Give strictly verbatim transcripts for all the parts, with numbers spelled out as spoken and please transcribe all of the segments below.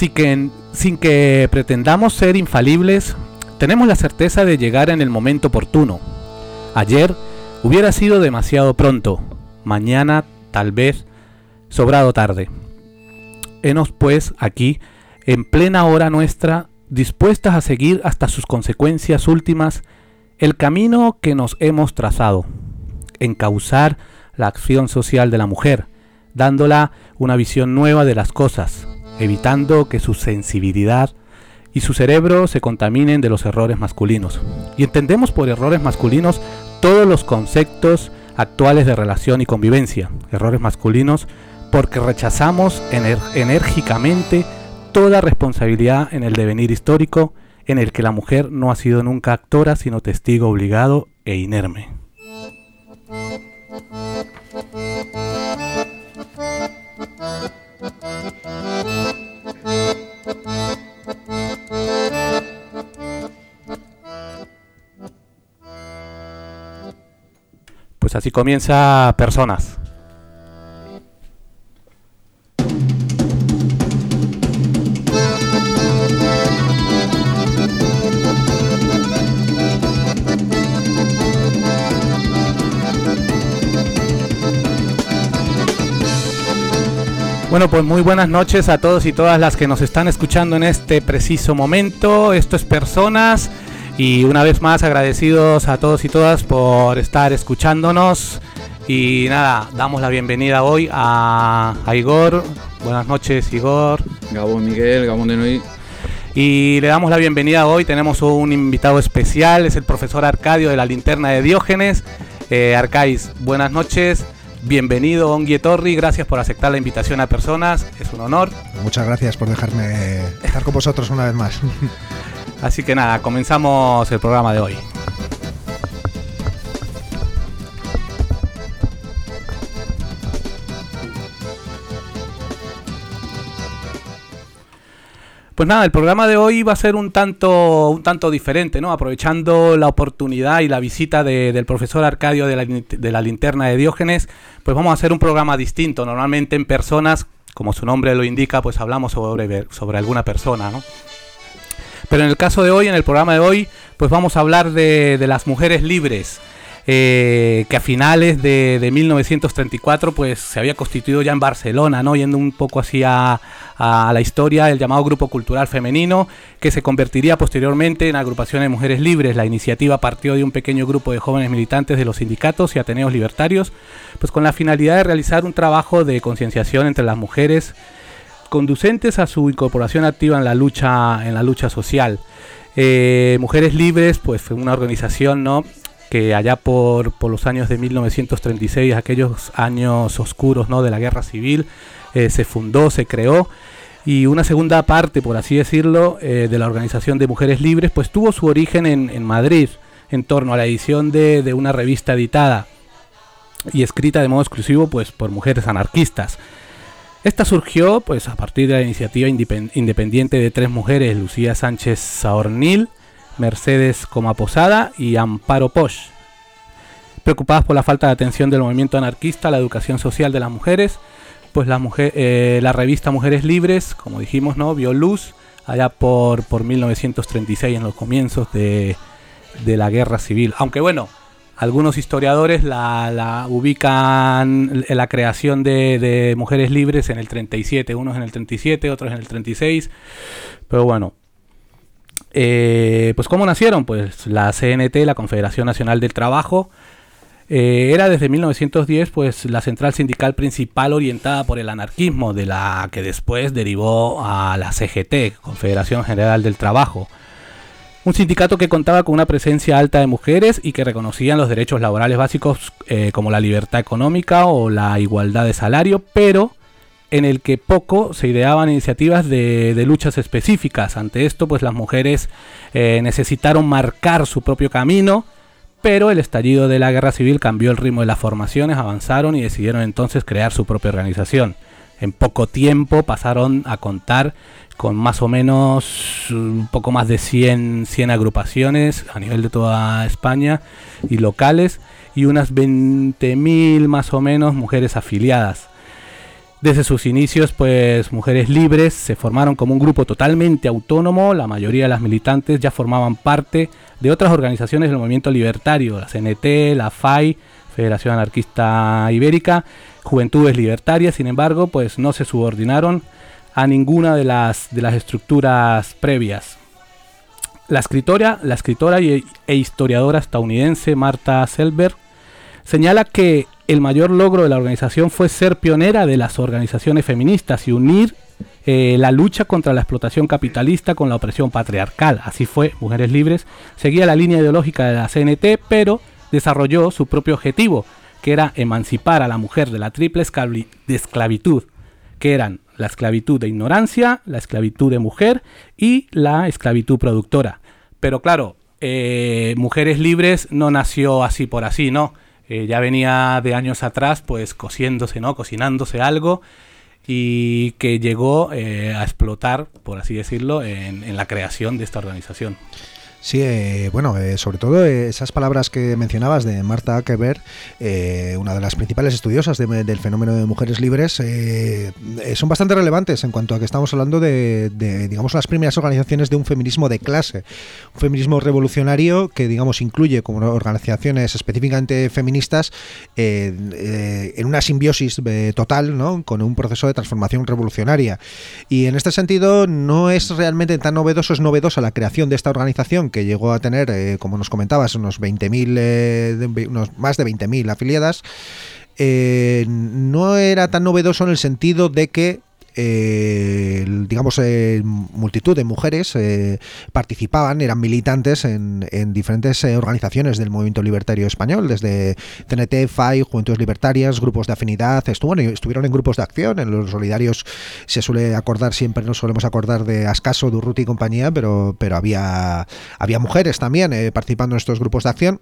Sin que, sin que pretendamos ser infalibles, tenemos la certeza de llegar en el momento oportuno. Ayer hubiera sido demasiado pronto, mañana tal vez sobrado tarde. Henos pues aquí, en plena hora nuestra, dispuestas a seguir hasta sus consecuencias últimas el camino que nos hemos trazado, encauzar la acción social de la mujer, dándola una visión nueva de las cosas, evitando que su sensibilidad y su cerebro se contaminen de los errores masculinos. Y entendemos por errores masculinos todos los conceptos actuales de relación y convivencia. Errores masculinos porque rechazamos ener- enérgicamente toda responsabilidad en el devenir histórico en el que la mujer no ha sido nunca actora, sino testigo obligado e inerme. Pues así comienza Personas. Bueno, pues muy buenas noches a todos y todas las que nos están escuchando en este preciso momento. Esto es Personas y una vez más agradecidos a todos y todas por estar escuchándonos. Y nada, damos la bienvenida hoy a, a Igor. Buenas noches, Igor. Gabón Miguel, Gabón de Noí. Y le damos la bienvenida hoy, tenemos un invitado especial, es el profesor Arcadio de la Linterna de Diógenes. Eh, Arcais, buenas noches. Bienvenido, Ongi Etorri, gracias por aceptar la invitación a Personas, es un honor. Muchas gracias por dejarme estar con vosotros una vez más. Así que nada, comenzamos el programa de hoy. Pues nada, el programa de hoy va a ser un tanto un tanto diferente, ¿no? Aprovechando la oportunidad y la visita de, del profesor Arcadio de la, de la Linterna de Diógenes, pues vamos a hacer un programa distinto. Normalmente en Personas, como su nombre lo indica, pues hablamos sobre, sobre alguna persona, ¿no? Pero en el caso de hoy, en el programa de hoy, pues vamos a hablar de, de las mujeres libres. Eh, que a finales de, de mil novecientos treinta y cuatro pues se había constituido ya en Barcelona, ¿no? Yendo un poco así a, a la historia, el llamado Grupo Cultural Femenino, que se convertiría posteriormente en Agrupación de Mujeres Libres. La iniciativa partió de un pequeño grupo de jóvenes militantes de los sindicatos y ateneos libertarios, pues con la finalidad de realizar un trabajo de concienciación entre las mujeres, conducentes a su incorporación activa en la lucha, en la lucha social. Eh, Mujeres Libres, pues fue una organización, ¿no?, que allá por, por los años de mil novecientos treinta y seis, aquellos años oscuros, ¿no?, de la guerra civil, eh, se fundó, se creó, y una segunda parte, por así decirlo, eh, de la organización de Mujeres Libres, pues tuvo su origen en, en Madrid, en torno a la edición de, de una revista editada y escrita de modo exclusivo pues por mujeres anarquistas. Esta surgió pues a partir de la iniciativa independiente de tres mujeres, Lucía Sánchez Saornil, Mercedes Coma Posada y Amparo Posch, preocupadas por la falta de atención del movimiento anarquista a la educación social de las mujeres. Pues la, mujer, eh, la revista Mujeres Libres, como dijimos, ¿no?, vio luz allá por, por mil novecientos treinta y seis, en los comienzos de, de la guerra civil. Aunque bueno, algunos historiadores la, la ubican en la creación de, de Mujeres Libres en el treinta y siete, unos en el treinta y siete, otros en el treinta y seis, pero bueno. Eh, pues ¿cómo nacieron? Pues la C N T, la Confederación Nacional del Trabajo, eh, era desde mil novecientos diez pues la central sindical principal orientada por el anarquismo, de la que después derivó a la C G T, Confederación General del Trabajo. Un sindicato que contaba con una presencia alta de mujeres y que reconocían los derechos laborales básicos eh, como la libertad económica o la igualdad de salario, pero en el que poco se ideaban iniciativas de, de luchas específicas. Ante esto, pues las mujeres eh, necesitaron marcar su propio camino, pero el estallido de la guerra civil cambió el ritmo de las formaciones, avanzaron y decidieron entonces crear su propia organización. En poco tiempo pasaron a contar con más o menos un poco más de cien, cien agrupaciones a nivel de toda España y locales, y unas veinte mil más o menos mujeres afiliadas. Desde sus inicios, pues Mujeres Libres se formaron como un grupo totalmente autónomo. La mayoría de las militantes ya formaban parte de otras organizaciones del movimiento libertario, la C N T, la F A I, Federación Anarquista Ibérica, Juventudes Libertarias. Sin embargo, pues no se subordinaron a ninguna de las, de las estructuras previas. La escritora, la escritora y, e historiadora estadounidense Marta Selberg señala que el mayor logro de la organización fue ser pionera de las organizaciones feministas y unir eh, la lucha contra la explotación capitalista con la opresión patriarcal. Así fue, Mujeres Libres seguía la línea ideológica de la C N T, pero desarrolló su propio objetivo, que era emancipar a la mujer de la triple esclavi- de esclavitud, que eran la esclavitud de ignorancia, la esclavitud de mujer y la esclavitud productora. Pero claro, eh, Mujeres Libres no nació así por así, ¿no? Eh, ya venía de años atrás, pues cociéndose, ¿no? Cocinándose algo, y que llegó eh, a explotar, por así decirlo, en, en la creación de esta organización. Sí, eh, bueno, eh, sobre todo eh, esas palabras que mencionabas de Marta Selberg, eh, una de las principales estudiosas de, del fenómeno de Mujeres Libres, eh, eh, son bastante relevantes en cuanto a que estamos hablando de, de, digamos, las primeras organizaciones de un feminismo de clase, un feminismo revolucionario que, digamos, incluye como organizaciones específicamente feministas eh, eh, en una simbiosis eh, total, ¿no?, con un proceso de transformación revolucionaria. Y en este sentido no es realmente tan novedoso, es novedosa la creación de esta organización, que llegó a tener, eh, como nos comentabas, unos veinte mil, eh, unos más de veinte mil afiliadas. Eh, no era tan novedoso en el sentido de que Eh, digamos, eh, multitud de mujeres eh, participaban, eran militantes en, en diferentes eh, organizaciones del movimiento libertario español, desde C N T, F A I, Juventudes Libertarias, grupos de afinidad, estuvo, estuvieron en grupos de acción. En los solidarios se suele acordar, siempre nos solemos acordar de Ascaso, Durruti y compañía, pero, pero había, había mujeres también eh, participando en estos grupos de acción.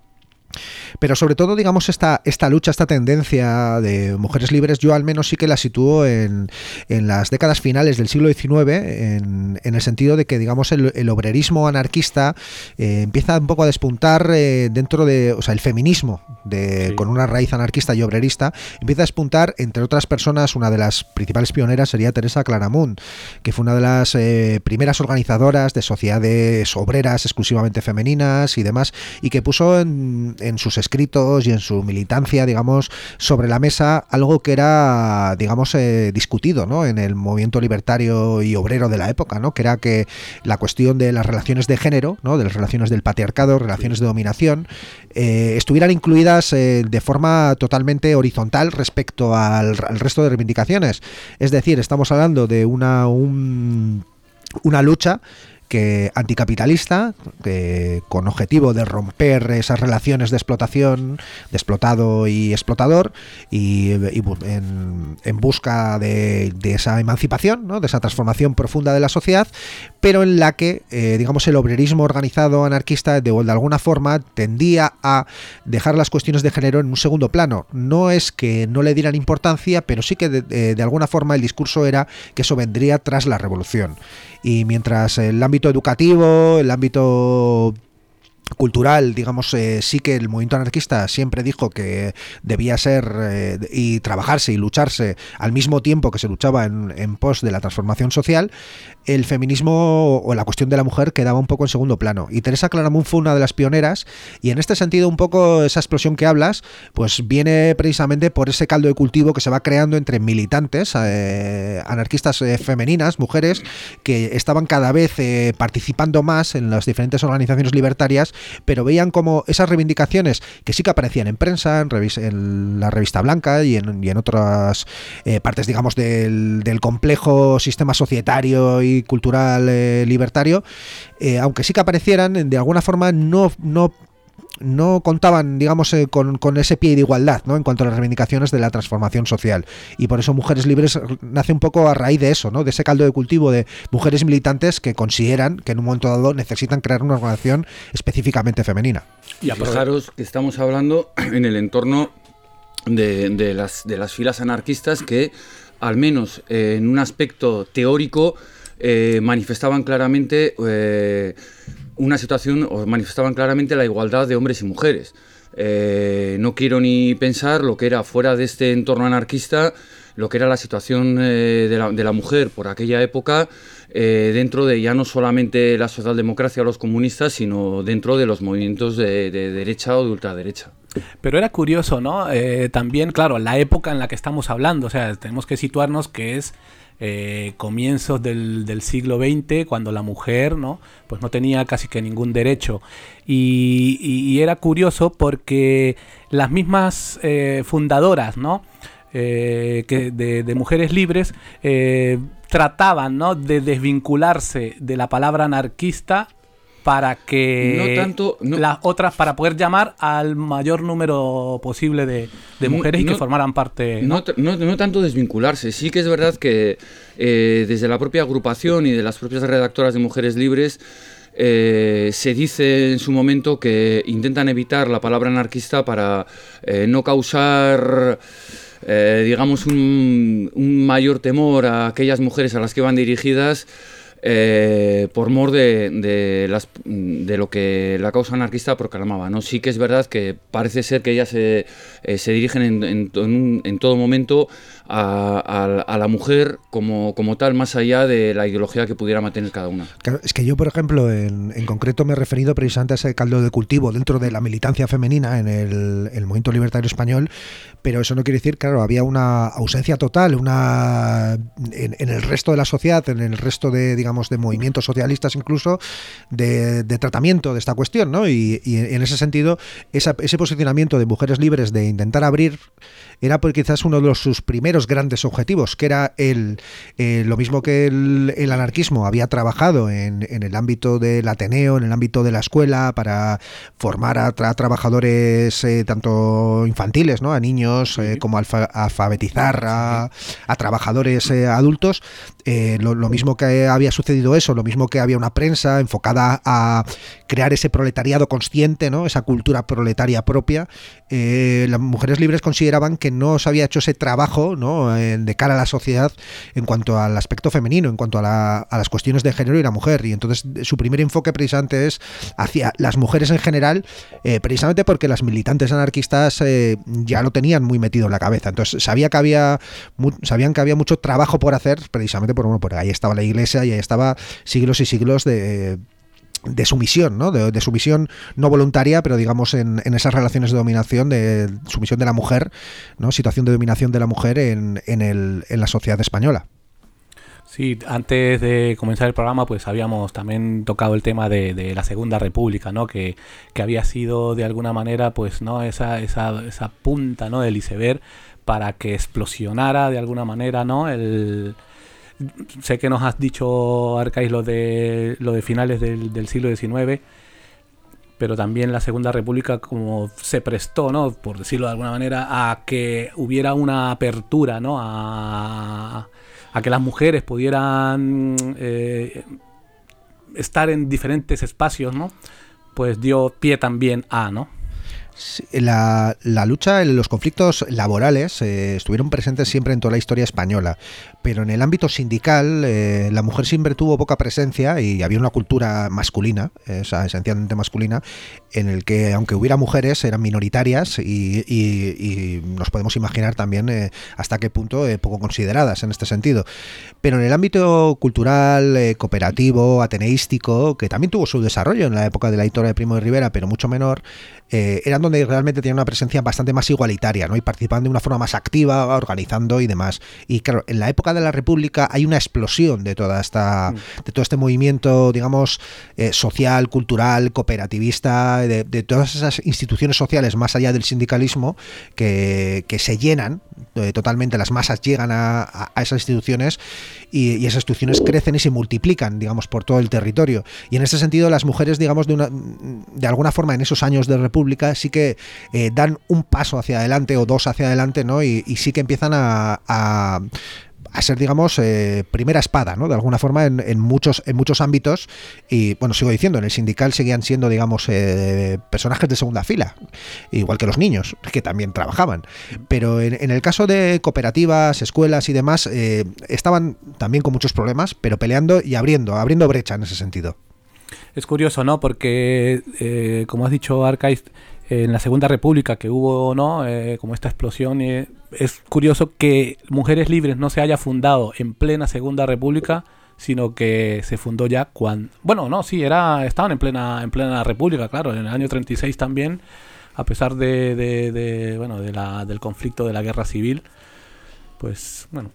Pero sobre todo, digamos, esta, esta lucha, esta tendencia de Mujeres Libres, yo al menos sí que la sitúo en, en las décadas finales del siglo diecinueve, en, en el sentido de que, digamos, el, el obrerismo anarquista eh, empieza un poco a despuntar eh, dentro de, o sea, el feminismo de, sí. con una raíz anarquista y obrerista, empieza a despuntar, entre otras personas. Una de las principales pioneras sería Teresa Claramunt, que fue una de las eh, primeras organizadoras de sociedades obreras exclusivamente femeninas y demás, y que puso en en sus escritos y en su militancia, digamos, sobre la mesa algo que era, digamos, eh, discutido, ¿no?, en el movimiento libertario y obrero de la época, ¿no?, que era que la cuestión de las relaciones de género, ¿no?, de las relaciones del patriarcado, relaciones de dominación, eh, estuvieran incluidas eh, de forma totalmente horizontal respecto al, al resto de reivindicaciones. Es decir, estamos hablando de una, un, una lucha que anticapitalista, que con objetivo de romper esas relaciones de explotación, de explotado y explotador, y, y en, en busca de, de esa emancipación, ¿no?, de esa transformación profunda de la sociedad, pero en la que, eh, digamos, el obrerismo organizado anarquista de, de alguna forma tendía a dejar las cuestiones de género en un segundo plano. No es que no le dieran importancia, pero sí que de, de, de alguna forma el discurso era que eso vendría tras la revolución. Y mientras el ámbito educativo, el ámbito cultural, digamos, eh, sí que el movimiento anarquista siempre dijo que debía ser eh, y trabajarse y lucharse al mismo tiempo que se luchaba en, en pos de la transformación social, el feminismo o la cuestión de la mujer quedaba un poco en segundo plano. Y Teresa Claramunt fue una de las pioneras, y en este sentido un poco esa explosión que hablas pues viene precisamente por ese caldo de cultivo que se va creando entre militantes eh, anarquistas eh, femeninas, mujeres, que estaban cada vez eh, participando más en las diferentes organizaciones libertarias, pero veían como esas reivindicaciones que sí que aparecían en prensa, en, revis- en la revista Blanca y en, y en otras eh, partes, digamos, del, del complejo sistema societario y cultural eh, libertario, eh, aunque sí que aparecieran, de alguna forma no, no no contaban, digamos, eh, con, con ese pie de igualdad, ¿no?, en cuanto a las reivindicaciones de la transformación social. Y por eso Mujeres Libres nace un poco a raíz de eso, ¿no?, de ese caldo de cultivo de mujeres militantes que consideran que en un momento dado necesitan crear una organización específicamente femenina. Y fijaros que estamos hablando en el entorno de, de, las, de las filas anarquistas que, al menos eh, en un aspecto teórico, eh, manifestaban claramente eh, una situación, o manifestaban claramente la igualdad de hombres y mujeres. Eh, no quiero ni pensar lo que era fuera de este entorno anarquista lo que era la situación eh, de, la, de la mujer por aquella época, eh, dentro de ya no solamente la socialdemocracia o los comunistas, sino dentro de los movimientos de, de derecha o de ultraderecha. Pero era curioso, ¿no? Eh, también, claro, la época en la que estamos hablando, o sea, tenemos que situarnos que es eh, comienzos del, del siglo veinte, cuando la mujer, ¿no? Pues no tenía casi que ningún derecho. Y, y, y era curioso porque las mismas eh, fundadoras, ¿no? Eh, que de, de Mujeres Libres eh, trataban, ¿no? de desvincularse de la palabra anarquista para que no tanto, no, las otras, para poder llamar al mayor número posible de, de mujeres no, y que no, formaran parte. ¿no? No, no, no tanto desvincularse, sí que es verdad que eh, desde la propia agrupación y de las propias redactoras de Mujeres Libres eh, se dice en su momento que intentan evitar la palabra anarquista para eh, no causar eh, digamos un, un mayor temor a aquellas mujeres a las que van dirigidas. Eh, por mor de, de, las, de lo que la causa anarquista proclamaba, ¿no? Sí que es verdad que parece ser que ellas se, eh, se dirigen en, en, en, en todo momento a, a, a la mujer como, como tal, más allá de la ideología que pudiera mantener cada una. Claro, es que yo, por ejemplo, en, en concreto me he referido precisamente a ese caldo de cultivo dentro de la militancia femenina en el, el movimiento libertario español, pero eso no quiere decir, claro, había una ausencia total, una en, en el resto de la sociedad, en el resto de, digamos, de movimientos socialistas incluso, de, de tratamiento de esta cuestión, ¿no? Y, y en ese sentido, esa, ese posicionamiento de Mujeres Libres de intentar abrir era pues quizás uno de los, sus primeros grandes objetivos, que era el eh, lo mismo que el, el anarquismo había trabajado en, en el ámbito del Ateneo, en el ámbito de la escuela, para formar a, tra- a trabajadores eh, tanto infantiles, ¿no? A niños, eh, como alfa- alfabetizar a, a trabajadores eh, adultos. Eh, lo, lo mismo que había sucedido eso, lo mismo que había una prensa enfocada a crear ese proletariado consciente, ¿no? Esa cultura proletaria propia. Eh, las Mujeres Libres consideraban que no se había hecho ese trabajo, ¿no? Eh, de cara a la sociedad en cuanto al aspecto femenino, en cuanto a, la, a las cuestiones de género y la mujer. Y entonces su primer enfoque precisamente es hacia las mujeres en general, eh, precisamente porque las militantes anarquistas eh, ya lo tenían muy metido en la cabeza. Entonces sabía que había mu- sabían que había mucho trabajo por hacer, precisamente por, bueno, por ahí estaba la Iglesia y ahí estaba siglos y siglos de... de sumisión, ¿no? De, de sumisión no voluntaria, pero digamos en, en esas relaciones de dominación, de sumisión de la mujer, ¿no? Situación de dominación de la mujer en, en, el, en la sociedad española. Sí, antes de comenzar el programa pues habíamos también tocado el tema de, de la Segunda República, ¿no? Que, que había sido de alguna manera pues no esa, esa, esa punta, ¿no? del iceberg para que explosionara de alguna manera, ¿no? el Sé que nos has dicho, Arcais, lo de lo de finales del, del siglo diecinueve, pero también la Segunda República como se prestó, ¿no? Por decirlo de alguna manera, a que hubiera una apertura, ¿no? A, a que las mujeres pudieran eh, estar en diferentes espacios, ¿no? Pues dio pie también a, ¿no? La, la lucha, los conflictos laborales eh, estuvieron presentes siempre en toda la historia española, pero en el ámbito sindical eh, la mujer siempre tuvo poca presencia y había una cultura masculina, eh, o sea, esencialmente masculina, en el que aunque hubiera mujeres eran minoritarias y, y, y nos podemos imaginar también eh, hasta qué punto eh, poco consideradas en este sentido. Pero en el ámbito cultural, eh, cooperativo, ateneístico, que también tuvo su desarrollo en la época de la dictadura de Primo de Rivera, pero mucho menor, eh, eran donde realmente tenían una presencia bastante más igualitaria, ¿no? Y participaban de una forma más activa, organizando y demás. Y claro, en la época de la República hay una explosión de toda esta, de todo este movimiento, digamos, eh, social, cultural, cooperativista, de, de todas esas instituciones sociales más allá del sindicalismo que, que se llenan eh, totalmente, las masas llegan a, a, a esas instituciones y, y esas instituciones crecen y se multiplican, digamos, por todo el territorio. Y en ese sentido las mujeres, digamos, de, una, de alguna forma en esos años de República sí que eh, dan un paso hacia adelante o dos hacia adelante, ¿no? Y, y sí que empiezan a, a a ser, digamos, eh, primera espada, ¿no? De alguna forma en, en muchos en muchos ámbitos. Y bueno, sigo diciendo, en el sindical seguían siendo, digamos, eh, personajes de segunda fila, igual que los niños, que también trabajaban. Pero en, en el caso de cooperativas, escuelas y demás, eh, estaban también con muchos problemas, pero peleando y abriendo, abriendo brecha en ese sentido. Es curioso, ¿no? Porque, eh, como has dicho, Arcais, en la Segunda República que hubo, ¿no? Eh, como esta explosión. Eh, es curioso que Mujeres Libres no se haya fundado en plena Segunda República, sino que se fundó ya cuando... Bueno, no, sí, era estaban en plena en plena República, claro, en el año treinta y seis también, a pesar de, de, de bueno, de la, del conflicto de la Guerra Civil. Pues, bueno...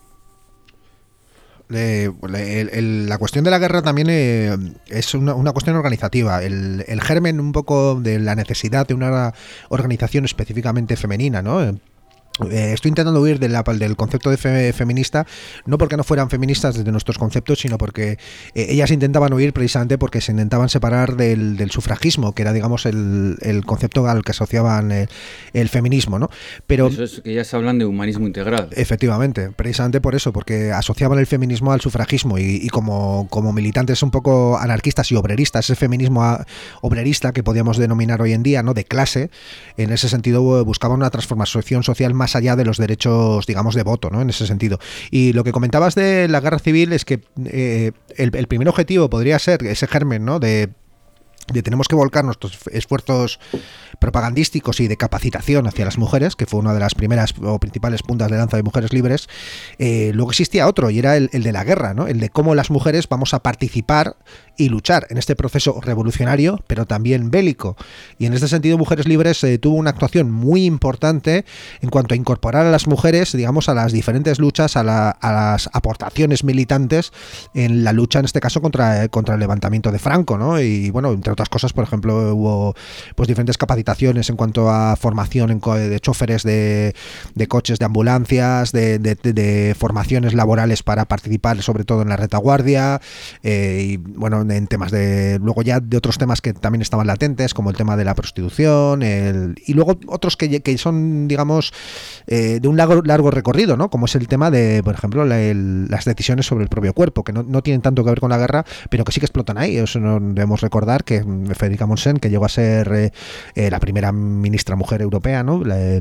Le, le, el, el, la cuestión de la guerra también eh, es una, una cuestión organizativa. El, el germen un poco de la necesidad de una organización específicamente femenina, ¿no? Eh, estoy intentando huir de la, del concepto de fe, feminista, no porque no fueran feministas desde nuestros conceptos, sino porque eh, ellas intentaban huir precisamente porque se intentaban separar del, del sufragismo, que era, digamos, el, el concepto al que asociaban el, el feminismo, ¿no? Pero eso es que ellas hablan de humanismo integral. Efectivamente, precisamente por eso, porque asociaban el feminismo al sufragismo y, y como, como militantes un poco anarquistas y obreristas, ese feminismo a, obrerista que podríamos denominar hoy en día, ¿no? De clase, en ese sentido buscaban una transformación social más allá de los derechos, digamos, de voto, ¿no? En ese sentido. Y lo que comentabas de la guerra civil es que eh, el, el primer objetivo podría ser ese germen, ¿no? De de tenemos que volcar nuestros esfuerzos propagandísticos y de capacitación hacia las mujeres, que fue una de las primeras o principales puntas de lanza de Mujeres Libres. Eh, luego existía otro, y era el, el de la guerra, ¿no? El de cómo las mujeres vamos a participar y luchar en este proceso revolucionario, pero también bélico. Y en este sentido, Mujeres Libres eh, tuvo una actuación muy importante en cuanto a incorporar a las mujeres, digamos, a las diferentes luchas, a, la, a las aportaciones militantes en la lucha, en este caso, contra, contra el levantamiento de Franco, ¿no? Y bueno, entre otras cosas, por ejemplo, hubo pues diferentes capacitaciones en cuanto a formación en co de choferes de, de coches de ambulancias, de, de, de, de formaciones laborales para participar sobre todo en la retaguardia, eh, y bueno, en temas de, luego ya de otros temas que también estaban latentes, como el tema de la prostitución, el, y luego otros que, que son, digamos, eh, de un largo, largo recorrido, ¿no? Como es el tema de, por ejemplo, la, el, las decisiones sobre el propio cuerpo, que no, no tienen tanto que ver con la guerra, pero que sí que explotan ahí. Eso no debemos recordar que Federica Monsen, que llegó a ser eh, eh, la primera ministra mujer europea, ¿no? La,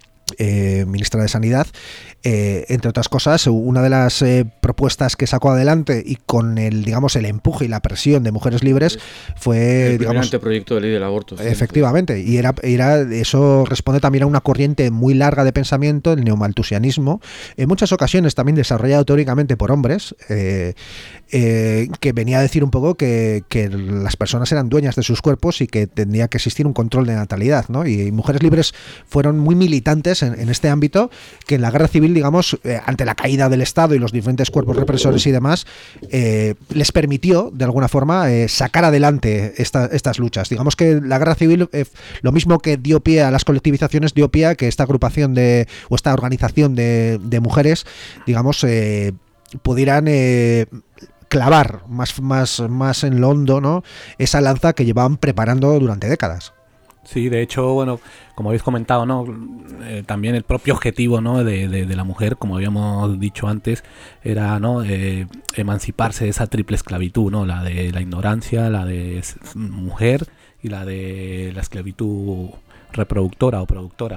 Eh, ministra de Sanidad, eh, entre otras cosas, una de las eh, propuestas que sacó adelante y con el, digamos, el empuje y la presión de Mujeres Libres fue, el digamos, anteproyecto de ley del aborto. Sí, efectivamente, sí. y era, era eso responde también a una corriente muy larga de pensamiento, el neomalthusianismo, en muchas ocasiones también desarrollado teóricamente por hombres, eh, eh, que venía a decir un poco que, que las personas eran dueñas de sus cuerpos y que tendría que existir un control de natalidad, ¿no? Y, y Mujeres Libres fueron muy militantes En, en este ámbito, que en la guerra civil, digamos, eh, ante la caída del Estado y los diferentes cuerpos represores y demás, eh, les permitió, de alguna forma, eh, sacar adelante esta, estas luchas. Digamos que la guerra civil, eh, lo mismo que dio pie a las colectivizaciones, dio pie a que esta agrupación de, o esta organización de, de mujeres, digamos, eh, pudieran... Eh, clavar más, más, más en lo hondo, ¿no? Esa lanza que llevaban preparando durante décadas. Sí, de hecho, bueno, como habéis comentado, ¿no? Eh, también el propio objetivo, ¿no? de, de, de la mujer, como habíamos dicho antes, era, ¿no? Eh, emanciparse de esa triple esclavitud, ¿no? La de la ignorancia, la de mujer y la de la esclavitud reproductora o productora.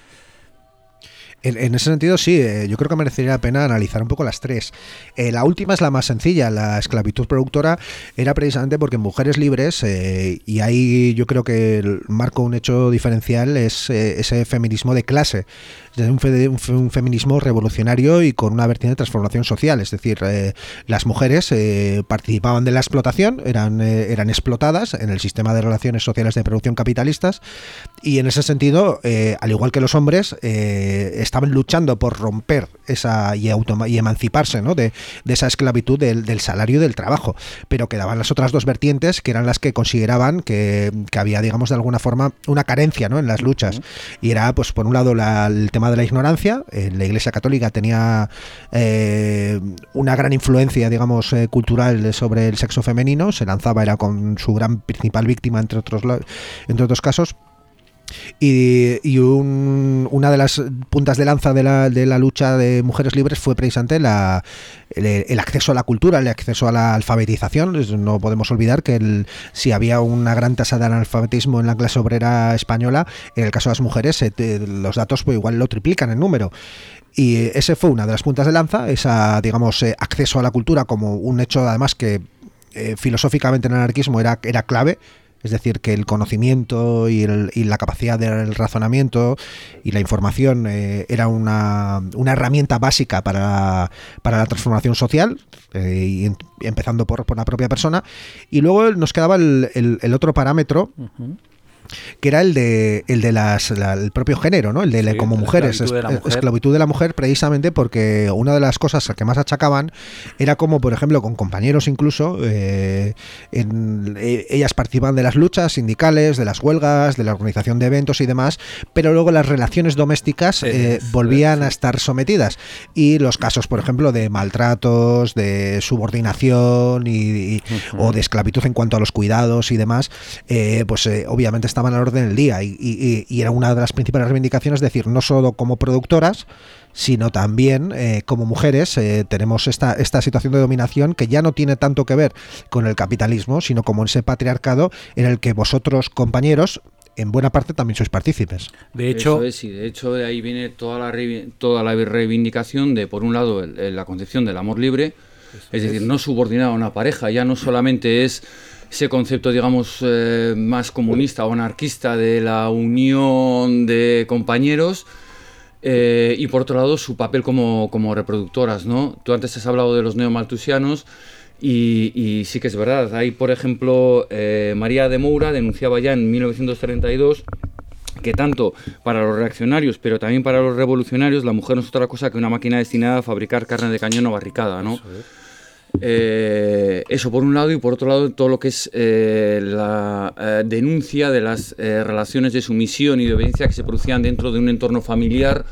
En, en ese sentido, sí, eh, yo creo que merecería la pena analizar un poco las tres. Eh, la última es la más sencilla, la esclavitud productora, era precisamente porque en Mujeres Libres, eh, y ahí yo creo que el, marco un hecho diferencial, es eh, ese feminismo de clase. Un, fe, un, fe, un feminismo revolucionario y con una vertiente de transformación social, es decir, eh, las mujeres eh, participaban de la explotación, eran, eh, eran explotadas en el sistema de relaciones sociales de producción capitalistas, y en ese sentido, eh, al igual que los hombres, eh, estaban luchando por romper esa y, automa y emanciparse, ¿no? de, de esa esclavitud del, del salario y del trabajo, pero quedaban las otras dos vertientes, que eran las que consideraban que, que había, digamos, de alguna forma una carencia, ¿no? En las luchas, uh-huh. Y era, pues, por un lado, la, el tema de la ignorancia. Eh, la Iglesia Católica tenía eh, una gran influencia, digamos, eh, cultural sobre el sexo femenino, se lanzaba, era con su gran principal víctima, entre otros, entre otros casos. Y, y un, una de las puntas de lanza de la, de la lucha de Mujeres Libres fue precisamente la, el, el acceso a la cultura, el acceso a la alfabetización. No podemos olvidar que el, si había una gran tasa de analfabetismo en la clase obrera española, en el caso de las mujeres eh, los datos pues, igual lo triplican en número. Y ese fue una de las puntas de lanza, esa, digamos, eh, acceso a la cultura como un hecho además que eh, filosóficamente en el anarquismo era, era clave. es decir, que el conocimiento y, el, y la capacidad del razonamiento y la información eh, era una, una herramienta básica para, para la transformación social, eh, y en, empezando por, por la propia persona, y luego nos quedaba el, el, el otro parámetro, uh-huh, que era el de el de las la, el propio género, ¿no? El de sí, como mujeres, esclavitud de, la mujer. esclavitud de la mujer, precisamente porque una de las cosas que más achacaban era como, por ejemplo, con compañeros incluso, eh, en, eh, ellas participaban de las luchas sindicales, de las huelgas, de la organización de eventos y demás, pero luego las relaciones domésticas sí, eh, volvían sí. a estar sometidas, y los casos, por ejemplo, de maltratos, de subordinación y, y, uh-huh, o de esclavitud en cuanto a los cuidados y demás, eh, pues eh, obviamente estaban al orden del día, y, y, y era una de las principales reivindicaciones, decir, no solo como productoras, sino también eh, como mujeres eh, tenemos esta, esta situación de dominación que ya no tiene tanto que ver con el capitalismo, sino como ese patriarcado en el que vosotros, compañeros, en buena parte también sois partícipes. De hecho, Eso es, sí, de hecho de ahí viene toda la, toda la reivindicación de, por un lado, el, el, la concepción del amor libre, es decir, no subordinado a una pareja, ya no solamente es ese concepto, digamos, eh, más comunista o anarquista de la unión de compañeros, eh, y por otro lado su papel como, como reproductoras, ¿no? Tú antes has hablado de los neomalthusianos, y, y sí que es verdad. Ahí, por ejemplo, eh, María de Moura denunciaba ya en mil novecientos treinta y dos que tanto para los reaccionarios, pero también para los revolucionarios, la mujer no es otra cosa que una máquina destinada a fabricar carne de cañón o barricada, ¿no? Eso es. Eh, eso por un lado, y por otro lado todo lo que es eh, la eh, denuncia de las eh, relaciones de sumisión y de obediencia que se producían dentro de un entorno familiar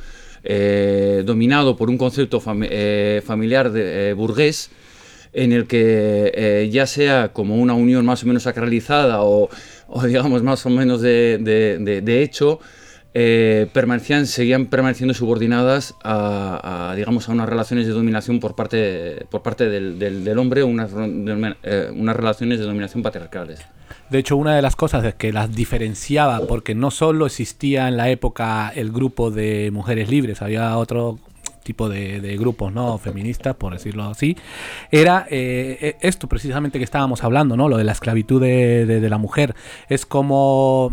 eh, dominado por un concepto fam- eh, familiar de, eh, burgués, en el que eh, ya sea como una unión más o menos sacralizada o, o digamos más o menos de, de, de, de hecho, Eh, permanecían, seguían permaneciendo subordinadas a, a, digamos, a unas relaciones de dominación por parte, por parte del, del, del hombre, unas, de, eh, unas relaciones de dominación patriarcales. De hecho, una de las cosas es que las diferenciaba, porque no solo existía en la época el grupo de mujeres libres, había otro tipo de, de grupos, ¿no?, feministas, por decirlo así, era eh, esto precisamente que estábamos hablando, ¿no?, lo de la esclavitud de, de, de la mujer. Es como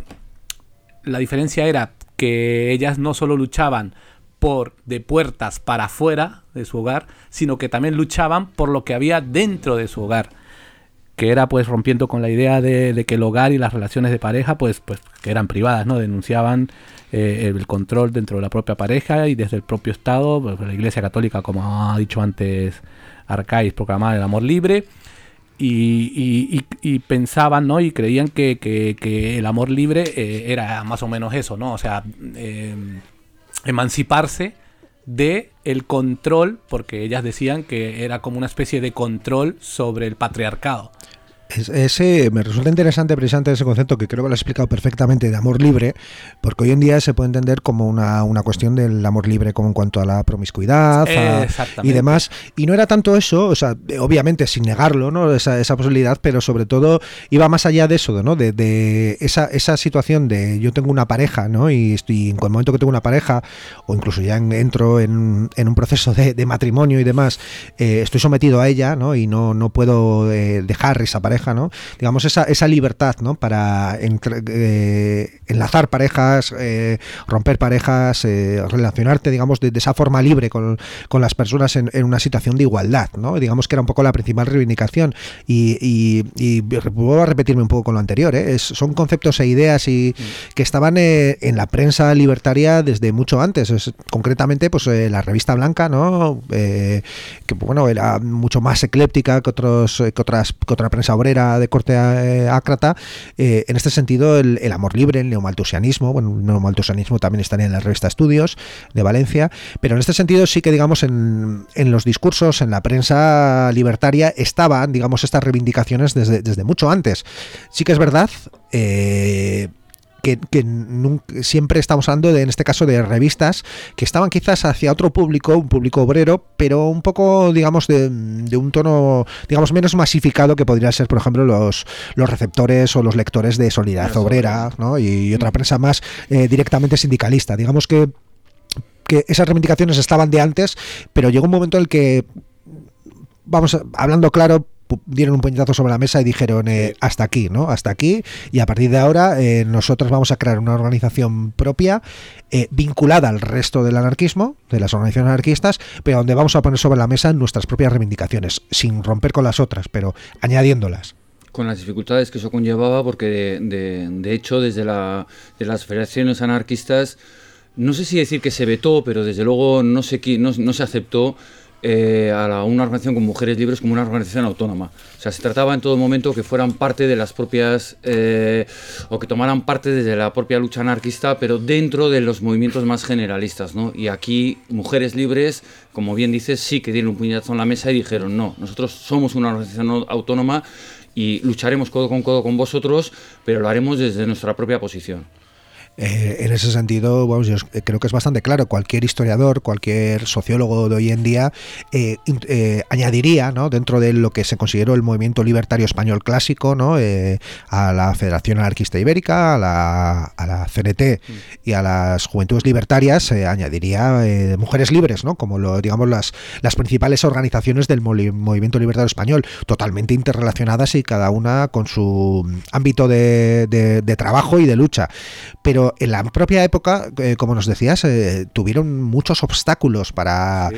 la diferencia era que ellas no solo luchaban por de puertas para afuera de su hogar, sino que también luchaban por lo que había dentro de su hogar, que era pues rompiendo con la idea de, de que el hogar y las relaciones de pareja pues, pues que eran privadas, ¿no? Denunciaban eh, el control dentro de la propia pareja y desde el propio Estado, pues, la Iglesia Católica, como ha dicho antes Arcáis, proclamaba el amor libre. Y, y, y, y pensaban, ¿no?, y creían que, que, que el amor libre eh, era más o menos eso, ¿no? O sea, eh, emanciparse de el control, porque ellas decían que era como una especie de control sobre el patriarcado. Es, ese me resulta interesante precisamente ese concepto, que creo que lo has explicado perfectamente, de amor libre, porque hoy en día se puede entender como una, una cuestión del amor libre como en cuanto a la promiscuidad a, y demás, y no era tanto eso, o sea, obviamente sin negarlo, ¿no?, esa, esa posibilidad, pero sobre todo iba más allá de eso, ¿no?, de, de esa, esa situación de yo tengo una pareja, ¿no?, y estoy, en el momento que tengo una pareja, o incluso ya en, entro en, en un proceso de, de matrimonio y demás, eh, estoy sometido a ella, ¿no?, y no, no puedo eh, dejar esa pareja, ¿no?, digamos esa, esa libertad, ¿no?, para entre, eh, enlazar parejas, eh, romper parejas, eh, relacionarte, digamos, de, de esa forma libre con, con las personas en, en una situación de igualdad, ¿no?, digamos que era un poco la principal reivindicación, y, y, y vuelvo a repetirme un poco con lo anterior, ¿eh? es, son conceptos e ideas y, mm. que estaban eh, en la prensa libertaria desde mucho antes, es, concretamente pues eh, la revista Blanca, ¿no?, eh, que bueno, era mucho más ecléptica que, otros, que, otras, que otra prensa obrera de corte eh, ácrata, eh, en este sentido el, el amor libre, el neomalthusianismo, bueno, el neomalthusianismo también estaría en la revista Estudios de Valencia, pero en este sentido sí que, digamos, en, en los discursos, en la prensa libertaria estaban, digamos, estas reivindicaciones desde, desde mucho antes. Sí que es verdad eh, que, que nunca, siempre estamos hablando de, en este caso, de revistas que estaban quizás hacia otro público, un público obrero, pero un poco, digamos, de, de un tono, digamos, menos masificado que podrían ser, por ejemplo, los, los receptores o los lectores de Solidaridad Eso, Obrera, ¿no?, y, y otra prensa más eh, directamente sindicalista. Digamos que, que esas reivindicaciones estaban de antes, pero llegó un momento en el que, vamos, hablando claro, dieron un puñetazo sobre la mesa y dijeron eh, hasta aquí, ¿no? Hasta aquí, y a partir de ahora eh, nosotros vamos a crear una organización propia eh, vinculada al resto del anarquismo, de las organizaciones anarquistas, pero donde vamos a poner sobre la mesa nuestras propias reivindicaciones, sin romper con las otras, pero añadiéndolas. Con las dificultades que eso conllevaba, porque de, de, de hecho desde la, de las federaciones anarquistas, no sé si decir que se vetó, pero desde luego no se, no, no se aceptó eh, a la, una organización con mujeres libres como una organización autónoma. O sea, se trataba en todo momento que fueran parte de las propias, eh, o que tomaran parte desde la propia lucha anarquista, pero dentro de los movimientos más generalistas, ¿no? Y aquí, mujeres libres, como bien dices, sí que dieron un puñetazo en la mesa y dijeron, no, nosotros somos una organización autónoma y lucharemos codo con codo con vosotros, pero lo haremos desde nuestra propia posición. Eh, en ese sentido, bueno, yo creo que es bastante claro. Cualquier historiador, cualquier sociólogo de hoy en día eh, eh, añadiría, ¿no?, dentro de lo que se consideró el movimiento libertario español clásico, ¿no?, eh, a la Federación Anarquista Ibérica, a la, a la C N T y a las Juventudes Libertarias, eh, añadiría eh, mujeres libres, ¿no?, como lo, digamos las, las principales organizaciones del movimiento libertario español, totalmente interrelacionadas y cada una con su ámbito de, de, de trabajo y de lucha. Pero en la propia época, eh, como nos decías, eh, tuvieron muchos obstáculos para, sí.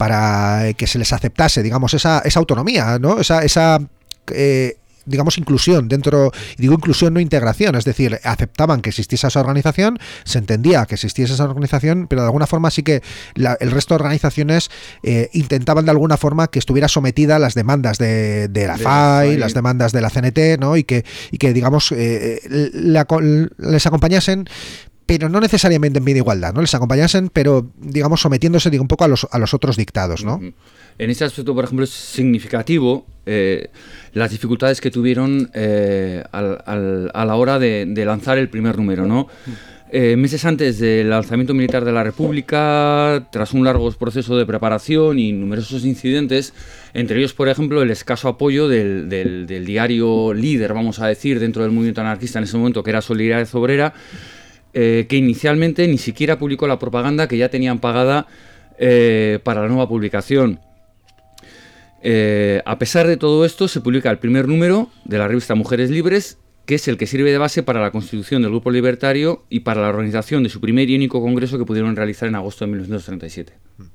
para que se les aceptase, digamos, esa, esa autonomía, ¿no? Esa, esa eh, digamos, inclusión dentro, y digo inclusión, no integración, es decir, aceptaban que existiese esa organización, se entendía que existiese esa organización, pero de alguna forma sí que la, el resto de organizaciones eh, intentaban de alguna forma que estuviera sometida a las demandas de, de la F A I, las demandas de la C N T, ¿no? Y que, y que digamos, eh, la, les acompañasen, pero no necesariamente en pie de igualdad, ¿no? Les acompañasen, pero digamos sometiéndose, digo, un poco a los, a los otros dictados, ¿no? En ese aspecto, por ejemplo, es significativo eh, las dificultades que tuvieron eh, al, al, a la hora de, de lanzar el primer número, ¿no? Eh, meses antes del lanzamiento militar de la República, tras un largo proceso de preparación y numerosos incidentes, entre ellos, por ejemplo, el escaso apoyo del, del, del diario líder, vamos a decir, dentro del movimiento anarquista en ese momento, que era Solidaridad Obrera, eh, que inicialmente ni siquiera publicó la propaganda que ya tenían pagada eh, para la nueva publicación. Eh, a pesar de todo esto, se publica el primer número de la revista Mujeres Libres, que es el que sirve de base para la constitución del Grupo Libertario y para la organización de su primer y único congreso que pudieron realizar en agosto de mil novecientos treinta y siete.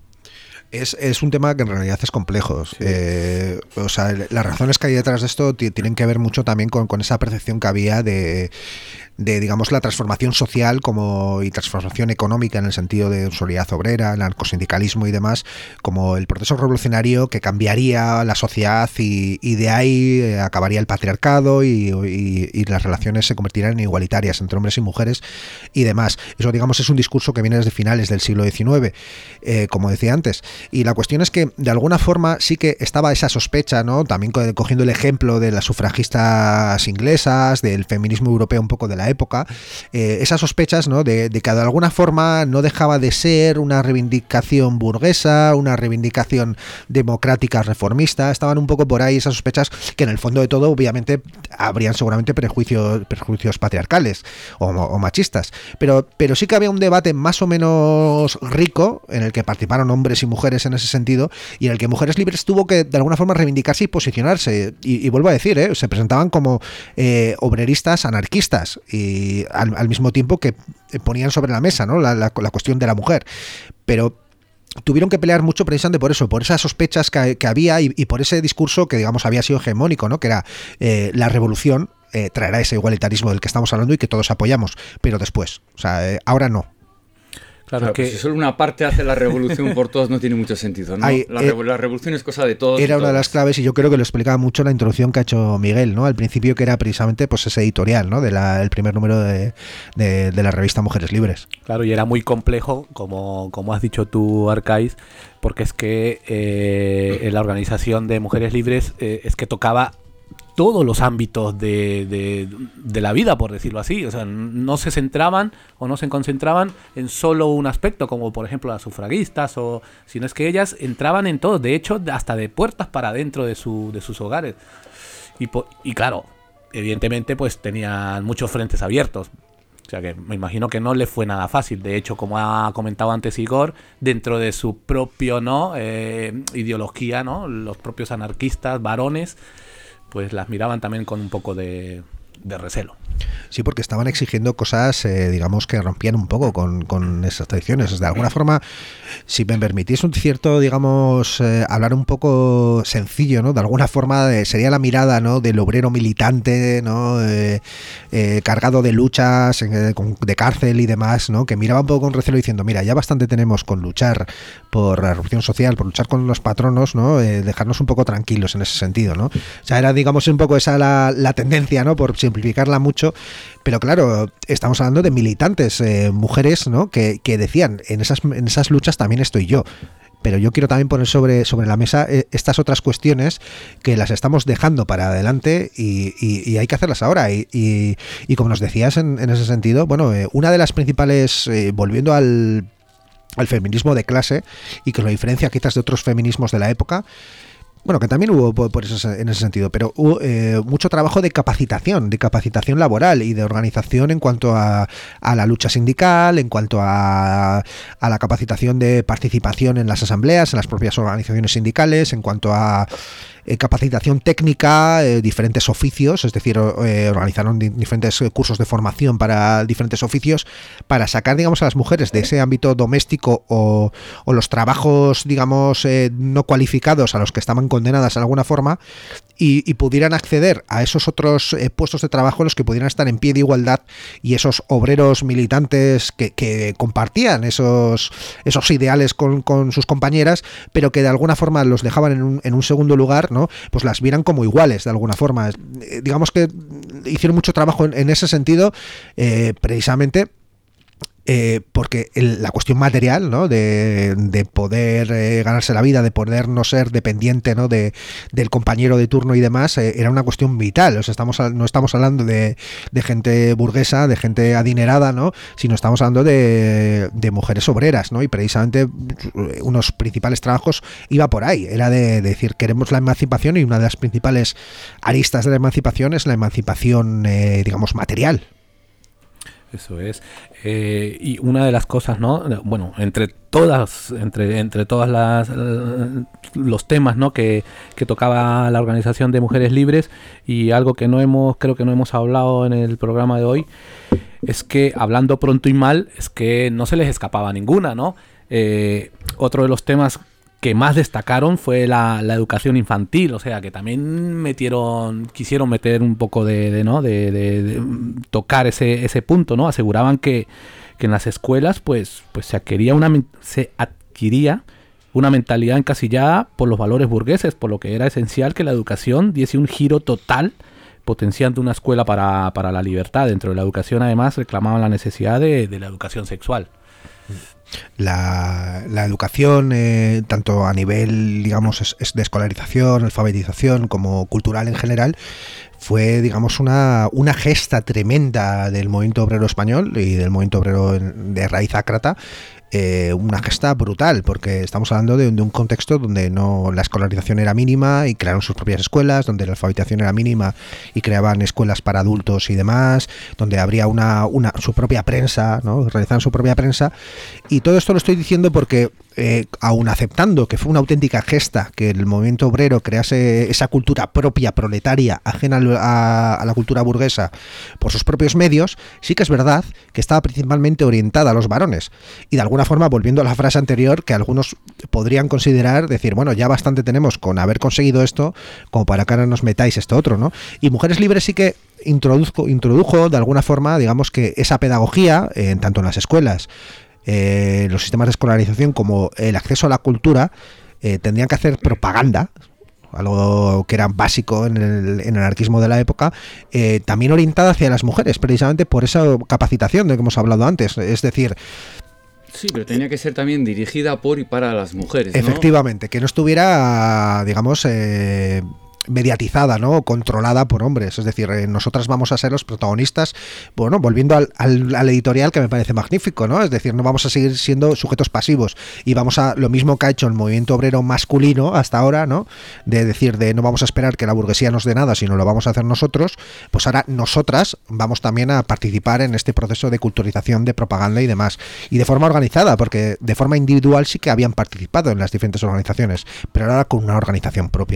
Es, es un tema que en realidad es complejo. Sí. Eh, o sea, las razones que hay detrás de esto t- tienen que ver mucho también con, con esa percepción que había de, de, digamos, la transformación social como y transformación económica en el sentido de Solidaridad Obrera, el anarcosindicalismo y demás, como el proceso revolucionario que cambiaría la sociedad y, y de ahí eh, acabaría el patriarcado y, y, y las relaciones se convertirían en igualitarias entre hombres y mujeres y demás. Eso, digamos, es un discurso que viene desde finales del siglo diecinueve, eh, como decía antes. Y la cuestión es que, de alguna forma, sí que estaba esa sospecha, ¿no? También cogiendo el ejemplo de las sufragistas inglesas, del feminismo europeo un poco de la época, eh, esas sospechas, ¿no?, de, de que de alguna forma no dejaba de ser una reivindicación burguesa, una reivindicación democrática reformista. Estaban un poco por ahí esas sospechas que, en el fondo de todo, obviamente, habrían seguramente prejuicios, prejuicios patriarcales o, o machistas. Pero, pero sí que había un debate más o menos rico en el que participaron hombres y mujeres en ese sentido, y en el que Mujeres Libres tuvo que de alguna forma reivindicarse y posicionarse, y, y vuelvo a decir, ¿eh? se presentaban como eh, obreristas anarquistas y al, al mismo tiempo que ponían sobre la mesa, ¿no?, la, la, la cuestión de la mujer, pero tuvieron que pelear mucho precisamente por eso, por esas sospechas que, que había y, y por ese discurso que, digamos, había sido hegemónico, ¿no?, que era eh, la revolución eh, traerá ese igualitarismo del que estamos hablando y que todos apoyamos, pero después, o sea, eh, ahora no. Claro, claro, que si solo una parte hace la revolución por todos no tiene mucho sentido, ¿no? Hay, la, revo- eh, la revolución es cosa de todos. Era una todos. de las claves, y yo creo que lo explicaba mucho la introducción que ha hecho Miguel, ¿no? Al principio, que era precisamente pues ese editorial, ¿no?, de la, el primer número de, de, de la revista Mujeres Libres. Claro, y era muy complejo, como, como has dicho tú, Arcais, porque es que eh, en la organización de Mujeres Libres eh, es que tocaba todos los ámbitos de, de, de la vida, por decirlo así. O sea, no se centraban o no se concentraban en solo un aspecto, como por ejemplo las sufragistas, o sino es que ellas entraban en todo, de hecho, hasta de puertas para dentro de, su, de sus hogares. Y, y claro, evidentemente pues tenían muchos frentes abiertos. O sea que me imagino que no le fue nada fácil. De hecho, como ha comentado antes Igor, dentro de su propio, ¿no?, eh, ideología, ¿no?, los propios anarquistas, varones, pues las miraban también con un poco de, de recelo. Sí, porque estaban exigiendo cosas, eh, digamos, que rompían un poco con, con esas tradiciones. De alguna forma, si me permitís un cierto, digamos, eh, hablar un poco sencillo, ¿no? De alguna forma eh, sería la mirada, ¿no?, del obrero militante, ¿no?, eh, eh, cargado de luchas, eh, con, de cárcel y demás, ¿no?, que miraba un poco con recelo diciendo, mira, ya bastante tenemos con luchar por la revolución social, por luchar con los patronos, ¿no?, eh, dejarnos un poco tranquilos en ese sentido, ¿no? O sea, era, digamos, un poco esa la, la tendencia, ¿no?, por simplificarla mucho. Pero claro, estamos hablando de militantes, eh, mujeres, ¿no?, que, que decían, en esas, en esas luchas también estoy yo. Pero yo quiero también poner sobre, sobre la mesa eh, estas otras cuestiones que las estamos dejando para adelante y, y, y hay que hacerlas ahora. Y, y, y como nos decías en, en ese sentido, bueno, eh, una de las principales, eh, volviendo al, al feminismo de clase, y que lo diferencia quizás de otros feminismos de la época, bueno, que también hubo por, por eso, en ese sentido, pero hubo eh, mucho trabajo de capacitación, de capacitación laboral y de organización en cuanto a, a la lucha sindical, en cuanto a, a la capacitación de participación en las asambleas, en las propias organizaciones sindicales, en cuanto a Eh, capacitación técnica, eh, diferentes oficios, es decir, eh, organizaron di- diferentes cursos de formación para diferentes oficios para sacar, digamos, a las mujeres de ese ámbito doméstico o, o los trabajos, digamos, eh, no cualificados a los que estaban condenadas de alguna forma y, y pudieran acceder a esos otros eh, puestos de trabajo en los que pudieran estar en pie de igualdad y esos obreros militantes que, que compartían esos, esos ideales con, con sus compañeras, pero que de alguna forma los dejaban en un, en un segundo lugar, ¿no?, pues las vieran como iguales de alguna forma. Eh, digamos que hicieron mucho trabajo en, en ese sentido, eh, precisamente Eh, porque el, la cuestión material, ¿no?, de, de poder eh, ganarse la vida, de poder no ser dependiente, ¿no?, de, del compañero de turno y demás, eh, era una cuestión vital. O sea, estamos, no estamos hablando de, de gente burguesa, de gente adinerada, ¿no?, sino estamos hablando de, de mujeres obreras, ¿no?, y precisamente unos principales trabajos iba por ahí, era de, de decir, queremos la emancipación, y una de las principales aristas de la emancipación es la emancipación, eh, digamos, material. Eso es. Eh, y una de las cosas, ¿no? Bueno, entre todas, entre, entre todas las los temas, ¿no?, que, que tocaba la Organización de Mujeres Libres, y algo que no hemos, creo que no hemos hablado en el programa de hoy, es que, hablando pronto y mal, es que no se les escapaba ninguna, ¿no? Eh, otro de los temas que más destacaron fue la, la educación infantil, o sea, que también metieron, quisieron meter un poco de, de ¿no? De, de, de tocar ese, ese punto, ¿no? Aseguraban que, que en las escuelas, pues, pues se adquiría una se adquiría una mentalidad encasillada por los valores burgueses, por lo que era esencial que la educación diese un giro total, potenciando una escuela para, para la libertad. Dentro de la educación, además, reclamaban la necesidad de, de la educación sexual. La, la educación, eh, tanto a nivel, digamos, es, es de escolarización, alfabetización, como cultural en general, fue, digamos, una, una gesta tremenda del movimiento obrero español y del movimiento obrero de raíz ácrata. Eh, una gesta brutal, porque estamos hablando de, de un contexto donde no la escolarización era mínima y crearon sus propias escuelas, donde la alfabetización era mínima y creaban escuelas para adultos y demás, donde habría una, una su propia prensa, ¿no?, realizaban su propia prensa. Y todo esto lo estoy diciendo porque eh, aun aceptando que fue una auténtica gesta que el movimiento obrero crease esa cultura propia proletaria, ajena a, a la cultura burguesa por sus propios medios, sí que es verdad que estaba principalmente orientada a los varones. Y de alguna forma, volviendo a la frase anterior, que algunos podrían considerar, decir, bueno, ya bastante tenemos con haber conseguido esto como para que ahora nos metáis esto otro, ¿no? Y Mujeres Libres sí que introdujo, introdujo de alguna forma, digamos, que esa pedagogía, eh, tanto en las escuelas, eh, los sistemas de escolarización, como el acceso a la cultura, eh, tendrían que hacer propaganda, algo que era básico en el, en el anarquismo de la época, eh, también orientada hacia las mujeres, precisamente por esa capacitación de que hemos hablado antes. Es decir, sí, pero tenía que ser también dirigida por y para las mujeres, ¿no? Efectivamente, que no estuviera, digamos, eh, mediatizada, ¿no?, controlada por hombres. Es decir, eh, nosotras vamos a ser los protagonistas. Bueno, volviendo al, al, al editorial, que me parece magnífico, ¿no? Es decir, no vamos a seguir siendo sujetos pasivos y vamos a lo mismo que ha hecho el movimiento obrero masculino hasta ahora, ¿no?, de decir, de no vamos a esperar que la burguesía nos dé nada, sino lo vamos a hacer nosotros. Pues ahora nosotras vamos también a participar en este proceso de culturización, de propaganda y demás, y de forma organizada, porque de forma individual sí que habían participado en las diferentes organizaciones, pero ahora con una organización propia.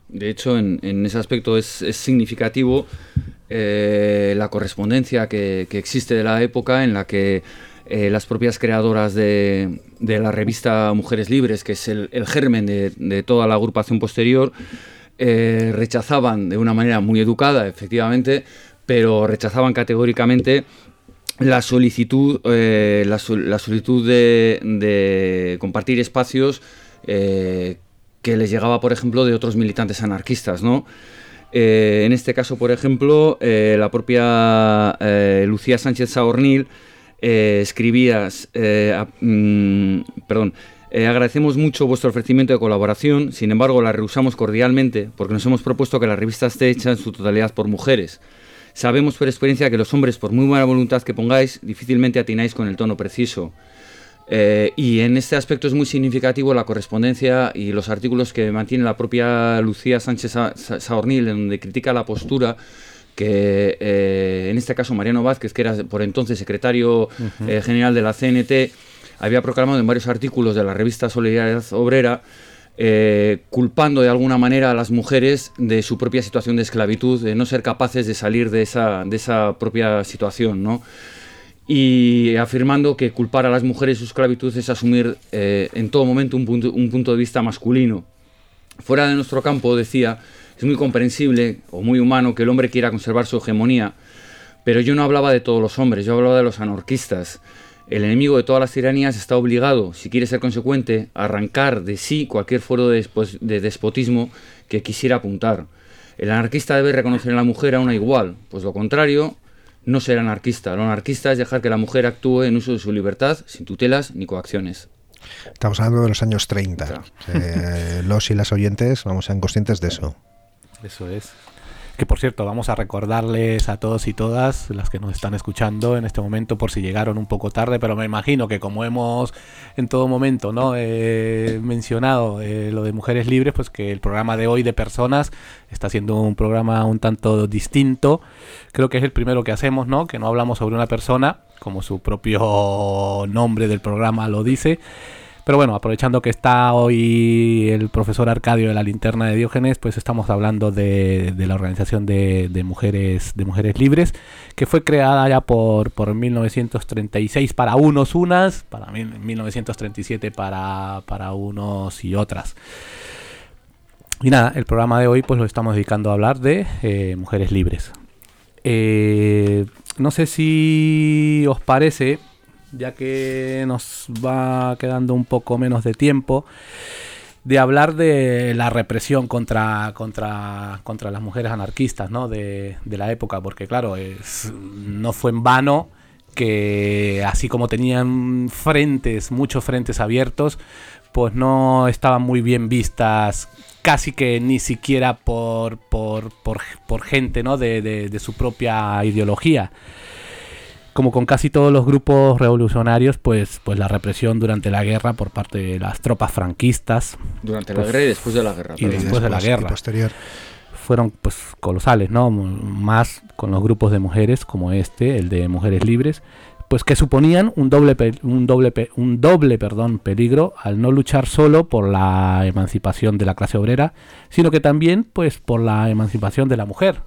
De hecho, en, en ese aspecto es, es significativo eh, la correspondencia que, que existe de la época en la que eh, las propias creadoras de, de la revista Mujeres Libres, que es el, el germen de, de toda la agrupación posterior, eh, rechazaban de una manera muy educada, efectivamente, pero rechazaban categóricamente la solicitud, eh, la, la solicitud de, de compartir espacios eh, que les llegaba, por ejemplo, de otros militantes anarquistas, ¿no? Eh, en este caso, por ejemplo, eh, la propia eh, Lucía Sánchez Saornil eh, escribía, eh, a, mm, perdón, eh, agradecemos mucho vuestro ofrecimiento de colaboración, sin embargo la rehusamos cordialmente porque nos hemos propuesto que la revista esté hecha en su totalidad por mujeres. Sabemos por experiencia que los hombres, por muy buena voluntad que pongáis, difícilmente atináis con el tono preciso. Eh, y en este aspecto es muy significativo la correspondencia y los artículos que mantiene la propia Lucía Sánchez Saornil, en donde critica la postura que, eh, en este caso, Mariano Vázquez, que era por entonces secretario uh-huh. eh, general de la C N T, había proclamado en varios artículos de la revista Solidaridad Obrera, eh, culpando de alguna manera a las mujeres de su propia situación de esclavitud, de no ser capaces de salir de esa, de esa propia situación, ¿no? Y afirmando que culpar a las mujeres de su esclavitud es asumir eh, en todo momento un punto, un punto de vista masculino. Fuera de nuestro campo, decía, es muy comprensible o muy humano que el hombre quiera conservar su hegemonía, pero yo no hablaba de todos los hombres, yo hablaba de los anarquistas. El enemigo de todas las tiranías está obligado, si quiere ser consecuente, a arrancar de sí cualquier foro de, de despotismo que quisiera apuntar. El anarquista debe reconocer a la mujer a una igual, pues lo contrario no ser anarquista. Lo anarquista es dejar que la mujer actúe en uso de su libertad, sin tutelas ni coacciones. Estamos hablando de los años treinta. Claro. Eh, los y las oyentes vamos a ser conscientes de eso. Eso es. Que por cierto, vamos a recordarles a todos y todas las que nos están escuchando en este momento, por si llegaron un poco tarde, pero me imagino que como hemos en todo momento no eh, mencionado eh, lo de Mujeres Libres, pues que el programa de hoy de Personas está siendo un programa un tanto distinto. Creo que es el primero que hacemos, ¿no? Que no hablamos sobre una persona, como su propio nombre del programa lo dice. Pero bueno, aprovechando que está hoy el profesor Arcadio de la Linterna de Diógenes, pues estamos hablando de, de la organización de, de mujeres de mujeres libres, que fue creada ya por, por mil novecientos treinta y seis para unos unas, para mil novecientos treinta y siete para, para unos y otras. Y nada, el programa de hoy pues lo estamos dedicando a hablar de eh, mujeres libres. Eh, no sé si os parece, ya que nos va quedando un poco menos de tiempo, de hablar de la represión contra contra contra las mujeres anarquistas, ¿no? de, de la época, porque claro, es, no fue en vano que así como tenían frentes, muchos frentes abiertos, pues no estaban muy bien vistas casi que ni siquiera por por, por, por gente, ¿no? de, de, de su propia ideología. Como con casi todos los grupos revolucionarios, pues, pues la represión durante la guerra por parte de las tropas franquistas. Durante pues, la guerra y después de la guerra. Y después, después de la guerra. Posterior. Fueron pues colosales, ¿no? Más con los grupos de mujeres como este, el de Mujeres Libres, pues que suponían un doble un doble un doble, perdón, peligro al no luchar solo por la emancipación de la clase obrera, sino que también pues por la emancipación de la mujer.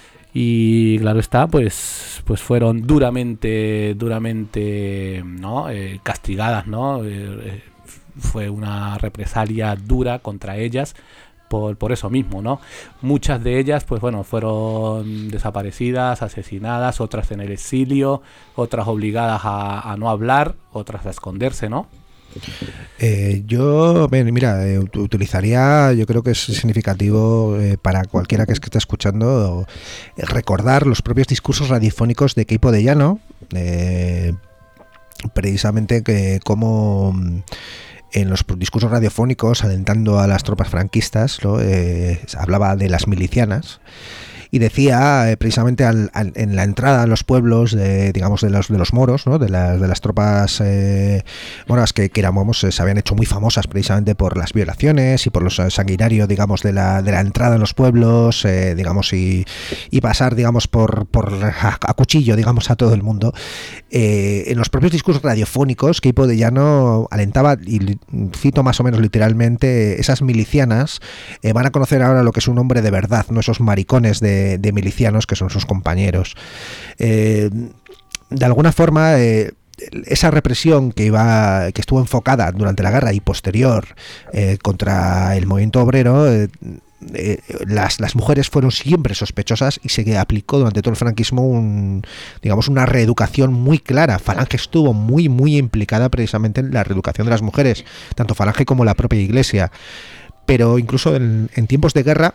Y claro está, pues pues fueron duramente duramente no eh, castigadas, no eh, fue una represalia dura contra ellas por por eso mismo, no muchas de ellas pues bueno fueron desaparecidas, asesinadas, otras en el exilio, otras obligadas a, a no hablar, otras a esconderse, no. Eh, yo, mira, eh, utilizaría, yo creo que es significativo eh, para cualquiera que esté escuchando eh, recordar los propios discursos radiofónicos de Queipo de Llano, eh, precisamente que como en los discursos radiofónicos alentando a las tropas franquistas, ¿no? eh, hablaba de las milicianas. y decía eh, precisamente al, al, en la entrada a los pueblos de, digamos, de los de los moros, ¿no? de las de las tropas eh, moras que, que eran, vamos, se habían hecho muy famosas precisamente por las violaciones y por los sanguinarios, digamos, de la de la entrada en los pueblos, eh, digamos, y, y pasar, digamos, por por a, a cuchillo, digamos, a todo el mundo. Eh, en los propios discursos radiofónicos, Queipo de Llano alentaba, y cito más o menos literalmente, esas milicianas eh, van a conocer ahora lo que es un hombre de verdad, no esos maricones de, de milicianos que son sus compañeros. Eh, de alguna forma, eh, esa represión que iba, que estuvo enfocada durante la guerra y posterior eh, contra el movimiento obrero, eh, Eh, las, las mujeres fueron siempre sospechosas y se aplicó durante todo el franquismo un, digamos, una reeducación muy clara. Falange estuvo muy muy implicada precisamente en la reeducación de las mujeres, tanto Falange como la propia Iglesia, pero incluso en, en tiempos de guerra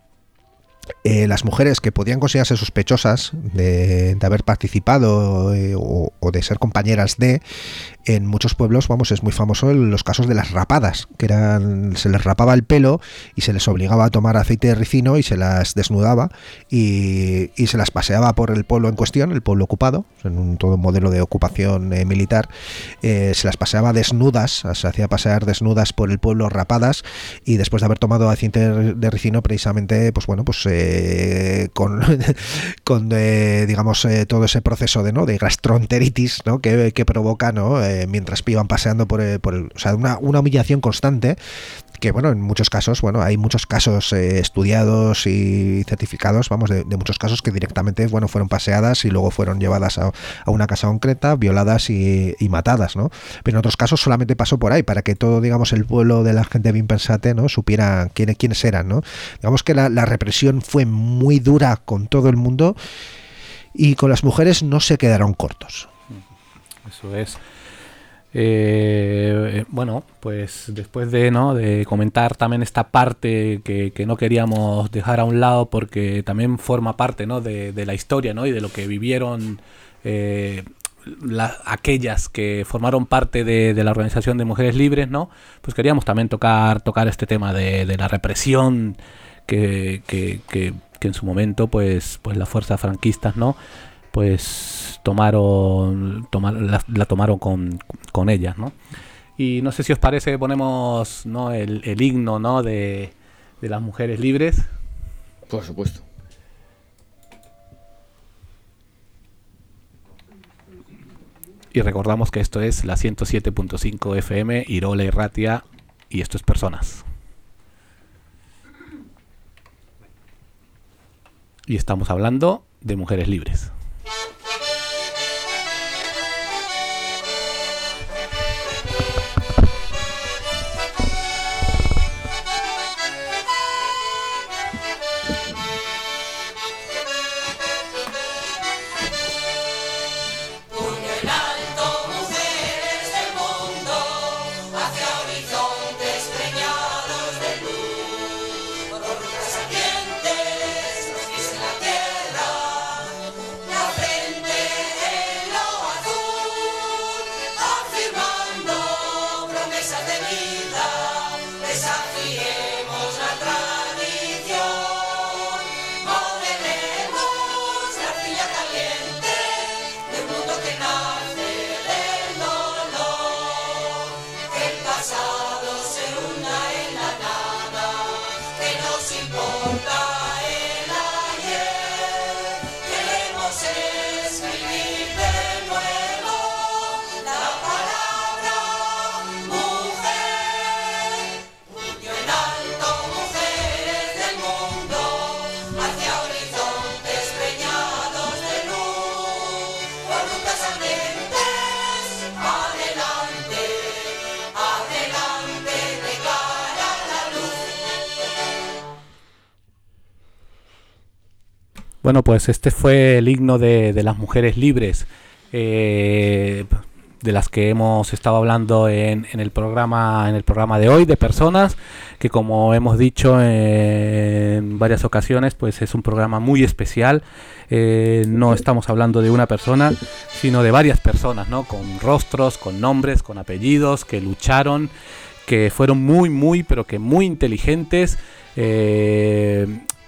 eh, las mujeres que podían considerarse sospechosas de, de haber participado eh, o, o de ser compañeras de, en muchos pueblos, vamos, es muy famoso en los casos de las rapadas, que eran, se les rapaba el pelo y se les obligaba a tomar aceite de ricino y se las desnudaba y, y se las paseaba por el pueblo en cuestión, el pueblo ocupado, en un, todo un modelo de ocupación eh, militar, eh, se las paseaba desnudas, se hacía pasear desnudas por el pueblo rapadas, y después de haber tomado aceite de ricino, precisamente, pues bueno, pues eh, con, con eh, digamos, eh, todo ese proceso de, ¿no?, de gastroenteritis, ¿no?, que, que provoca, ¿no?, eh, mientras iban paseando por el, por el, o sea, una, una humillación constante que, bueno, en muchos casos, bueno, hay muchos casos eh, estudiados y certificados, vamos, de, de muchos casos que directamente, bueno, fueron paseadas y luego fueron llevadas a, a una casa concreta, violadas y, y matadas, ¿no? Pero en otros casos solamente pasó por ahí, para que todo, digamos, el pueblo de la gente bien pensante, ¿no?, supiera quién, quiénes eran, ¿no? Digamos que la, la represión fue muy dura con todo el mundo y con las mujeres no se quedaron cortos. Eso es. Eh, bueno, pues después de, ¿no?, de comentar también esta parte que, que no queríamos dejar a un lado porque también forma parte, ¿no?, de, de la historia, ¿no?, y de lo que vivieron eh, la, aquellas que formaron parte de, de la Organización de Mujeres Libres, ¿no?, pues queríamos también tocar tocar este tema de, de la represión que, que, que, que en su momento pues pues las fuerzas franquistas, ¿no?, pues tomaron, tomar, la, la tomaron con, con ellas, ¿no? Y no sé si os parece, ponemos, ¿no?, el, el himno, ¿no?, de, de las mujeres libres. Por supuesto. Y recordamos que esto es la ciento siete punto cinco F M, Irola y Ratia, y esto es Personas. Y estamos hablando de mujeres libres. Bueno, pues este fue el himno de, de las mujeres libres, eh, de las que hemos estado hablando en, en el programa en el programa de hoy, de Personas, que como hemos dicho en varias ocasiones, pues es un programa muy especial. Eh, no estamos hablando de una persona, sino de varias personas, ¿no?, con rostros, con nombres, con apellidos, que lucharon, que fueron muy, muy, pero que muy inteligentes, eh,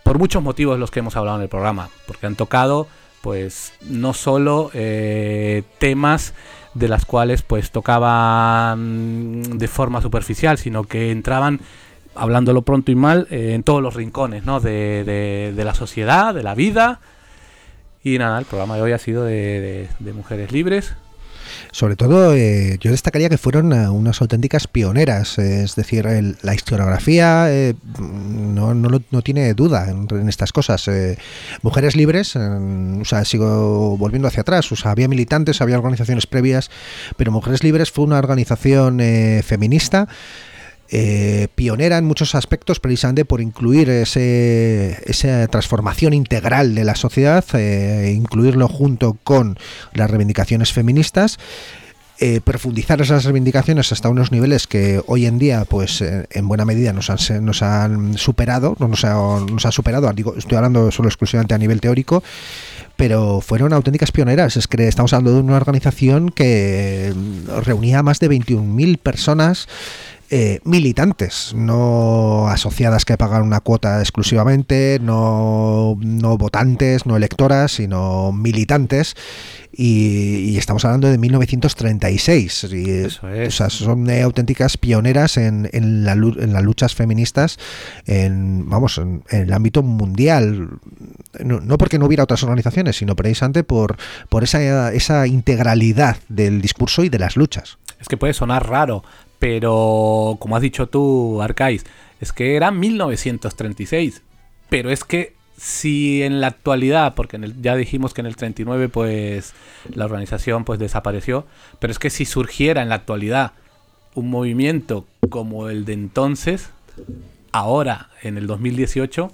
por muchos motivos los que hemos hablado en el programa, porque han tocado pues no solo eh, temas de las cuales pues tocaban de forma superficial, sino que entraban, hablándolo pronto y mal, eh, en todos los rincones, ¿no? de, de, de la sociedad, de la vida. Y nada, el programa de hoy ha sido de, de, de mujeres libres. Sobre todo, eh, yo destacaría que fueron uh, unas auténticas pioneras, eh, es decir, el, la historiografía eh, no, no, no tiene duda en, en estas cosas. Eh, mujeres libres, eh, o sea, sigo volviendo hacia atrás, o sea, había militantes, había organizaciones previas, pero Mujeres Libres fue una organización eh, feminista, Eh, pionera en muchos aspectos, precisamente por incluir ese, esa transformación integral de la sociedad, eh, incluirlo junto con las reivindicaciones feministas, eh, profundizar esas reivindicaciones hasta unos niveles que hoy en día, pues eh, en buena medida nos han, nos han superado, no nos, ha, nos ha superado, digo, estoy hablando solo exclusivamente a nivel teórico, pero fueron auténticas pioneras. Es que estamos hablando de una organización que reunía a más de veintiún mil personas, Eh, militantes, no asociadas que pagan una cuota exclusivamente, no, no votantes, no electoras, sino militantes, y, y estamos hablando de mil novecientos treinta y seis. Y, Eso es. O sea, son eh, auténticas pioneras en, en, la, en las luchas feministas, en, vamos, en, en el ámbito mundial. No, no porque no hubiera otras organizaciones, sino precisamente por, por esa, esa integralidad del discurso y de las luchas. Es que puede sonar raro, pero como has dicho tú, Arcais, es que era mil novecientos treinta y seis. Pero es que si en la actualidad, porque en el, ya dijimos que en el treinta y nueve pues la organización pues desapareció, pero es que si surgiera en la actualidad un movimiento como el de entonces, ahora en el dos mil dieciocho,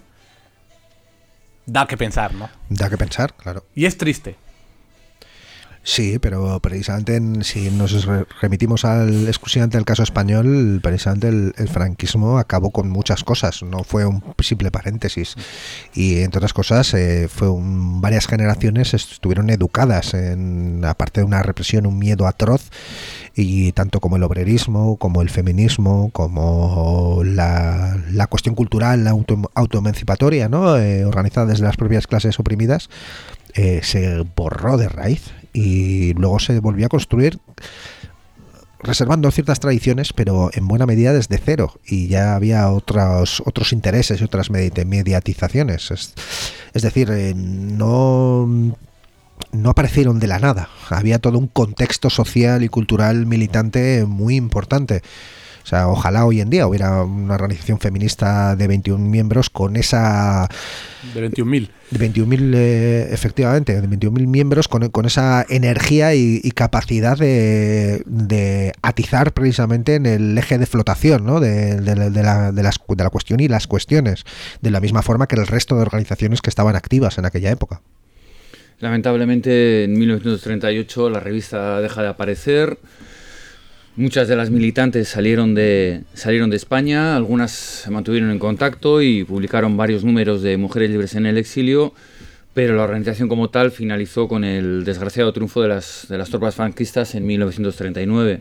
da que pensar, ¿no? Da que pensar, claro. Y es triste. Sí, pero precisamente en, si nos remitimos al, exclusivamente al caso español, precisamente el, el franquismo acabó con muchas cosas, no fue un simple paréntesis. Y entre otras cosas, eh, fue un, varias generaciones estuvieron educadas en, aparte de una represión, un miedo atroz, y tanto como el obrerismo, como el feminismo, como la, la cuestión cultural, la auto, autoemancipatoria, ¿no? Eh, organizada desde las propias clases oprimidas, eh, se borró de raíz. Y luego se volvió a construir reservando ciertas tradiciones, pero en buena medida desde cero, y ya había otros otros intereses y otras mediatizaciones. Es, es decir, eh, no, no aparecieron de la nada, había todo un contexto social y cultural militante muy importante. O sea, ojalá hoy en día hubiera una organización feminista de veintiún miembros con esa... De veintiún mil. De veintiún mil, eh, efectivamente, de veintiún mil miembros con, con esa energía y, y capacidad de, de atizar precisamente en el eje de flotación, ¿no? de, de, de, la, de, las, de la cuestión y las cuestiones, de la misma forma que el resto de organizaciones que estaban activas en aquella época. Lamentablemente, en mil novecientos treinta y ocho la revista deja de aparecer. Muchas de las militantes salieron de, salieron de España, algunas se mantuvieron en contacto y publicaron varios números de Mujeres Libres en el Exilio, pero la organización como tal finalizó con el desgraciado triunfo de las, de las tropas franquistas en mil novecientos treinta y nueve.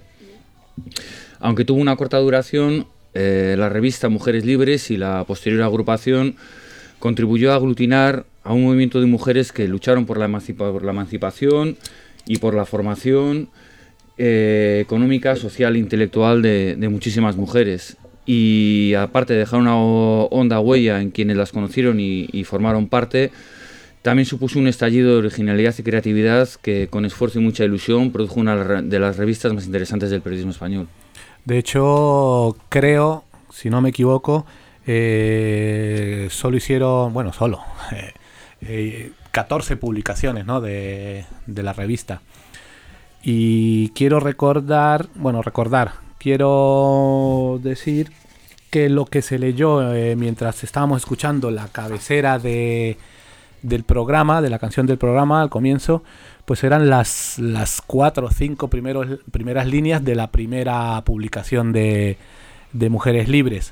Aunque tuvo una corta duración, eh, la revista Mujeres Libres y la posterior agrupación contribuyó a aglutinar a un movimiento de mujeres que lucharon por la, emancipa, por la emancipación y por la formación Eh, económica, social e intelectual de, de muchísimas mujeres, y aparte de dejar una honda huella en quienes las conocieron y, y formaron parte, también supuso un estallido de originalidad y creatividad que con esfuerzo y mucha ilusión produjo una de las revistas más interesantes del periodismo español. De hecho, creo, si no me equivoco, eh, solo hicieron, bueno, solo eh, eh, catorce publicaciones, ¿no? de, de la revista. Y quiero recordar, bueno, recordar, quiero decir que lo que se leyó eh, mientras estábamos escuchando la cabecera de, del programa, de la canción del programa al comienzo, pues eran las, las cuatro o cinco primeros, primeras líneas de la primera publicación de, de Mujeres Libres.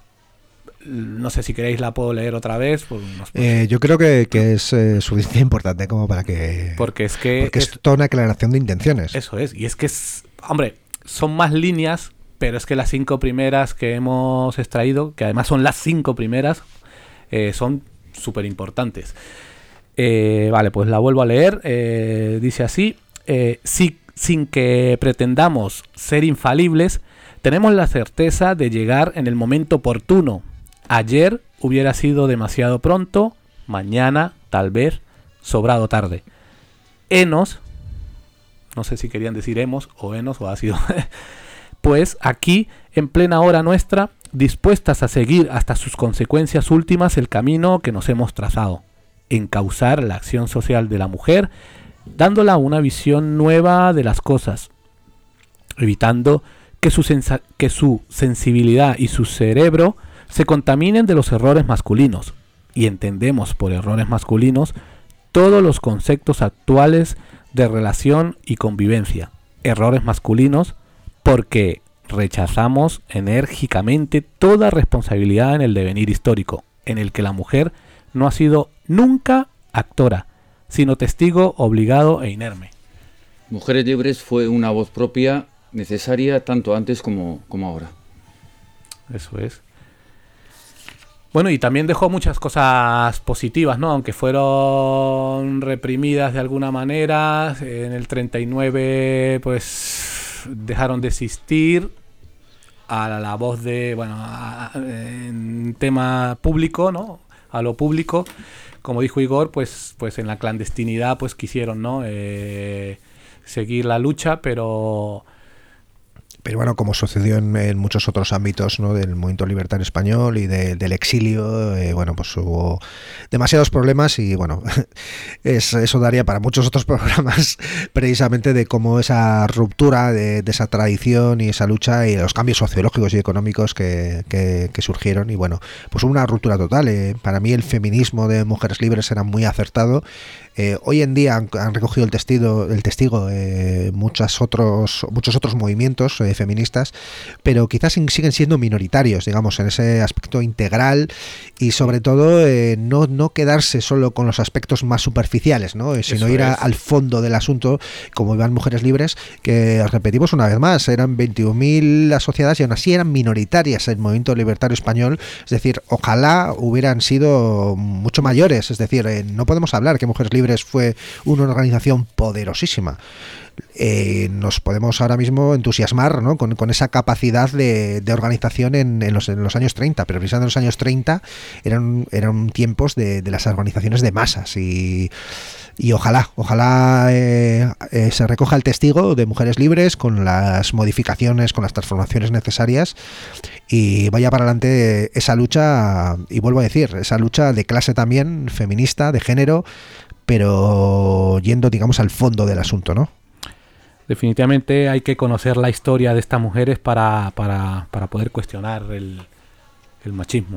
No sé si queréis la puedo leer otra vez. Pues nos... eh, yo creo que, que es eh, suficientemente importante como para que... Porque es que... Porque es, es toda una aclaración de intenciones. Eso es. Y es que, es, hombre, son más líneas, pero es que las cinco primeras que hemos extraído, que además son las cinco primeras, eh, son súper importantes. Eh, vale, pues la vuelvo a leer. Eh, dice así: eh, si, sin que pretendamos ser infalibles, tenemos la certeza de llegar en el momento oportuno. Ayer hubiera sido demasiado pronto, mañana tal vez sobrado tarde. Henos, no sé si querían decir hemos o henos o ha sido, pues aquí en plena hora nuestra, dispuestas a seguir hasta sus consecuencias últimas el camino que nos hemos trazado. Encauzar la acción social de la mujer, dándola una visión nueva de las cosas, evitando que su, sensa- que su sensibilidad y su cerebro se contaminen de los errores masculinos, y entendemos por errores masculinos todos los conceptos actuales de relación y convivencia. Errores masculinos porque rechazamos enérgicamente toda responsabilidad en el devenir histórico, en el que la mujer no ha sido nunca actora, sino testigo obligado e inerme. Mujeres Libres fue una voz propia necesaria tanto antes como, como ahora. Eso es. Bueno, y también dejó muchas cosas positivas, ¿no? Aunque fueron reprimidas de alguna manera. En el treinta y nueve, pues, dejaron de existir a la, la voz de, bueno, a, a, en tema público, ¿no? A lo público, como dijo Igor, pues, pues en la clandestinidad, pues quisieron, ¿no? Eh, seguir la lucha, pero Pero bueno, como sucedió en, en muchos otros ámbitos, ¿no?, del movimiento libertario español y de, del exilio, eh, bueno, pues hubo demasiados problemas y bueno, es, eso daría para muchos otros programas, precisamente de cómo esa ruptura de, de esa tradición y esa lucha y los cambios sociológicos y económicos que, que, que surgieron, y bueno, pues hubo una ruptura total. Eh, para mí el feminismo de Mujeres Libres era muy acertado. Eh, hoy en día han, han recogido el testigo, el testigo eh, muchos otros muchos otros movimientos eh, feministas, pero quizás siguen siendo minoritarios, digamos, en ese aspecto integral y sobre todo eh, no, no quedarse solo con los aspectos más superficiales, ¿no? Eh, sino Eso ir a, al fondo del asunto, como iban Mujeres Libres, que repetimos una vez más, eran veintiún mil asociadas y aún así eran minoritarias el movimiento libertario español. Es decir, ojalá hubieran sido mucho mayores. Es decir, eh, no podemos hablar que Mujeres Libres fue una organización poderosísima. Eh, nos podemos ahora mismo entusiasmar, ¿no?, con, con esa capacidad de, de organización en, en, los, en los años treinta, pero precisamente en los años treinta eran, eran tiempos de, de las organizaciones de masas y, y ojalá, ojalá eh, eh, se recoja el testigo de Mujeres Libres con las modificaciones, con las transformaciones necesarias y vaya para adelante esa lucha, y vuelvo a decir, esa lucha de clase también, feminista, de género, pero yendo, digamos, al fondo del asunto, ¿no? Definitivamente hay que conocer la historia de estas mujeres para, para, para poder cuestionar el, el machismo.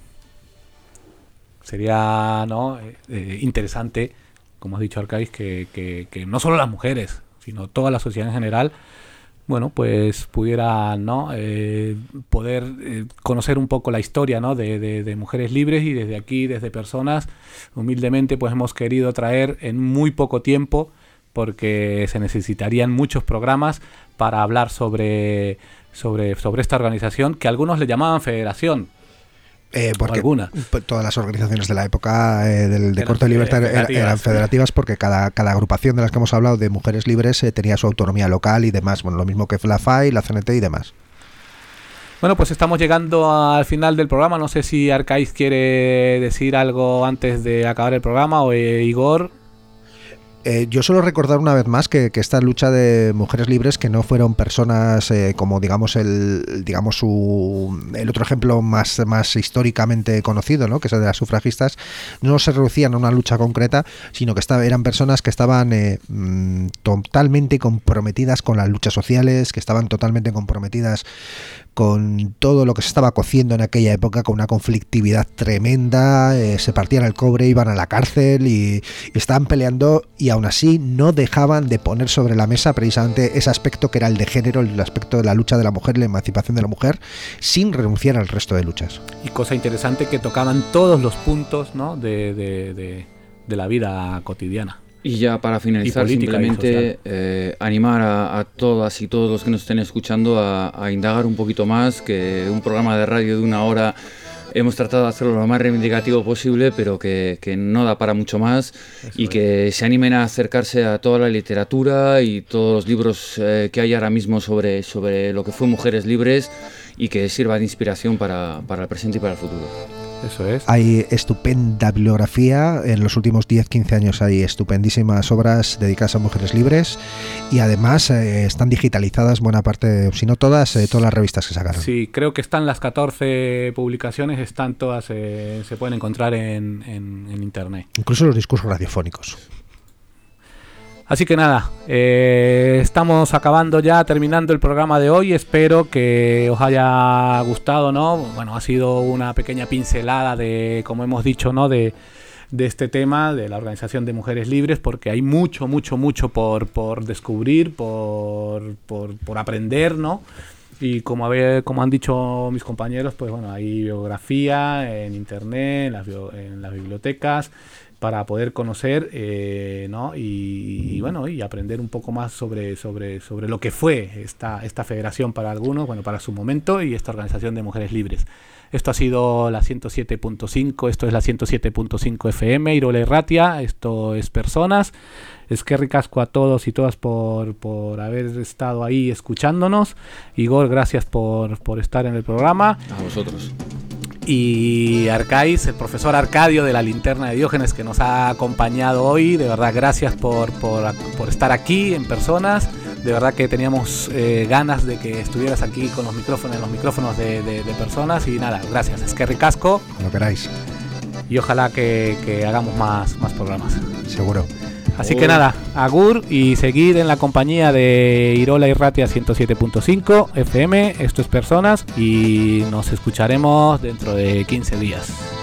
Sería, ¿no?, eh, eh, interesante, como has dicho, Arcais, que, que, que no solo las mujeres, sino toda la sociedad en general, bueno, pues pudiera, ¿no?, eh, poder eh, conocer un poco la historia, ¿no?, de, de, de Mujeres Libres, y desde aquí, desde Personas, humildemente, pues hemos querido traer en muy poco tiempo, porque se necesitarían muchos programas para hablar sobre, sobre, sobre esta organización, que algunos le llamaban federación. Eh, porque alguna. Todas las organizaciones de la época eh, del de corte libertario eran, eran federativas, porque cada, cada agrupación de las que hemos hablado de Mujeres Libres eh, tenía su autonomía local y demás. Bueno, lo mismo que la F A I, la C N T y demás. Bueno, pues estamos llegando al final del programa. No sé si Arcais quiere decir algo antes de acabar el programa, o eh, Igor. Eh, yo suelo recordar una vez más que, que esta lucha de Mujeres Libres, que no fueron personas eh, como digamos el digamos su, el otro ejemplo más, más históricamente conocido, ¿no?, que es el de las sufragistas, no se reducían a una lucha concreta, sino que estaba, eran personas que estaban eh, mm, totalmente comprometidas con las luchas sociales, que estaban totalmente comprometidas con todo lo que se estaba cociendo en aquella época, con una conflictividad tremenda, eh, se partían el cobre, iban a la cárcel y, y estaban peleando, y aún así no dejaban de poner sobre la mesa precisamente ese aspecto que era el de género, el aspecto de la lucha de la mujer, la emancipación de la mujer, sin renunciar al resto de luchas. Y cosa interesante, que tocaban todos los puntos, ¿no?, de, de, de, de la vida cotidiana. Y ya para finalizar, simplemente eh, animar a, a todas y todos los que nos estén escuchando a, a indagar un poquito más, que un programa de radio de una hora hemos tratado de hacerlo lo más reivindicativo posible, pero que, que no da para mucho más. Eso y es. Que se animen a acercarse a toda la literatura y todos los libros eh, que hay ahora mismo sobre, sobre lo que fue Mujeres Libres, y que sirva de inspiración para, para el presente y para el futuro. Eso es. Hay estupenda bibliografía, en los últimos diez a quince años hay estupendísimas obras dedicadas a mujeres libres, y además eh, están digitalizadas buena parte, si no todas, eh, todas las revistas que sacaron. Sí, creo que están las catorce publicaciones, están todas, eh, se pueden encontrar en, en, en internet. Incluso los discursos radiofónicos. Así que nada, eh, estamos acabando ya, terminando el programa de hoy. Espero que os haya gustado, ¿no? Bueno, ha sido una pequeña pincelada de, como hemos dicho, ¿no? De, de este tema, de la Organización de Mujeres Libres, porque hay mucho, mucho, mucho por, por descubrir, por, por, por aprender, ¿no? Y como, a como han dicho mis compañeros, pues bueno, hay bibliografía en internet, en las, en las bibliotecas, para poder conocer, eh, ¿no? y, y bueno, y aprender un poco más sobre, sobre, sobre lo que fue esta, esta federación para algunos, bueno, para su momento, y esta Organización de Mujeres Libres. Esto ha sido la ciento siete punto cinco, esto es la ciento siete punto cinco F M, Irola Irratia, esto es Personas. Es que ricasco a todos y todas por, por haber estado ahí escuchándonos. Igor, gracias por, por estar en el programa. A vosotros. Y Arcais, el profesor Arcadio de la Linterna de Diógenes, que nos ha acompañado hoy. De verdad, gracias por, por, por estar aquí en Personas. De verdad que teníamos eh, ganas de que estuvieras aquí con los micrófonos, los micrófonos de, de, de Personas. Y nada, gracias. Es que ricasco. Lo queráis. Y ojalá que, que hagamos más, más programas. Seguro. Así que nada, agur, y seguid en la compañía de Irola Irratia ciento siete punto cinco F M. Esto es Personas, y nos escucharemos dentro de quince días.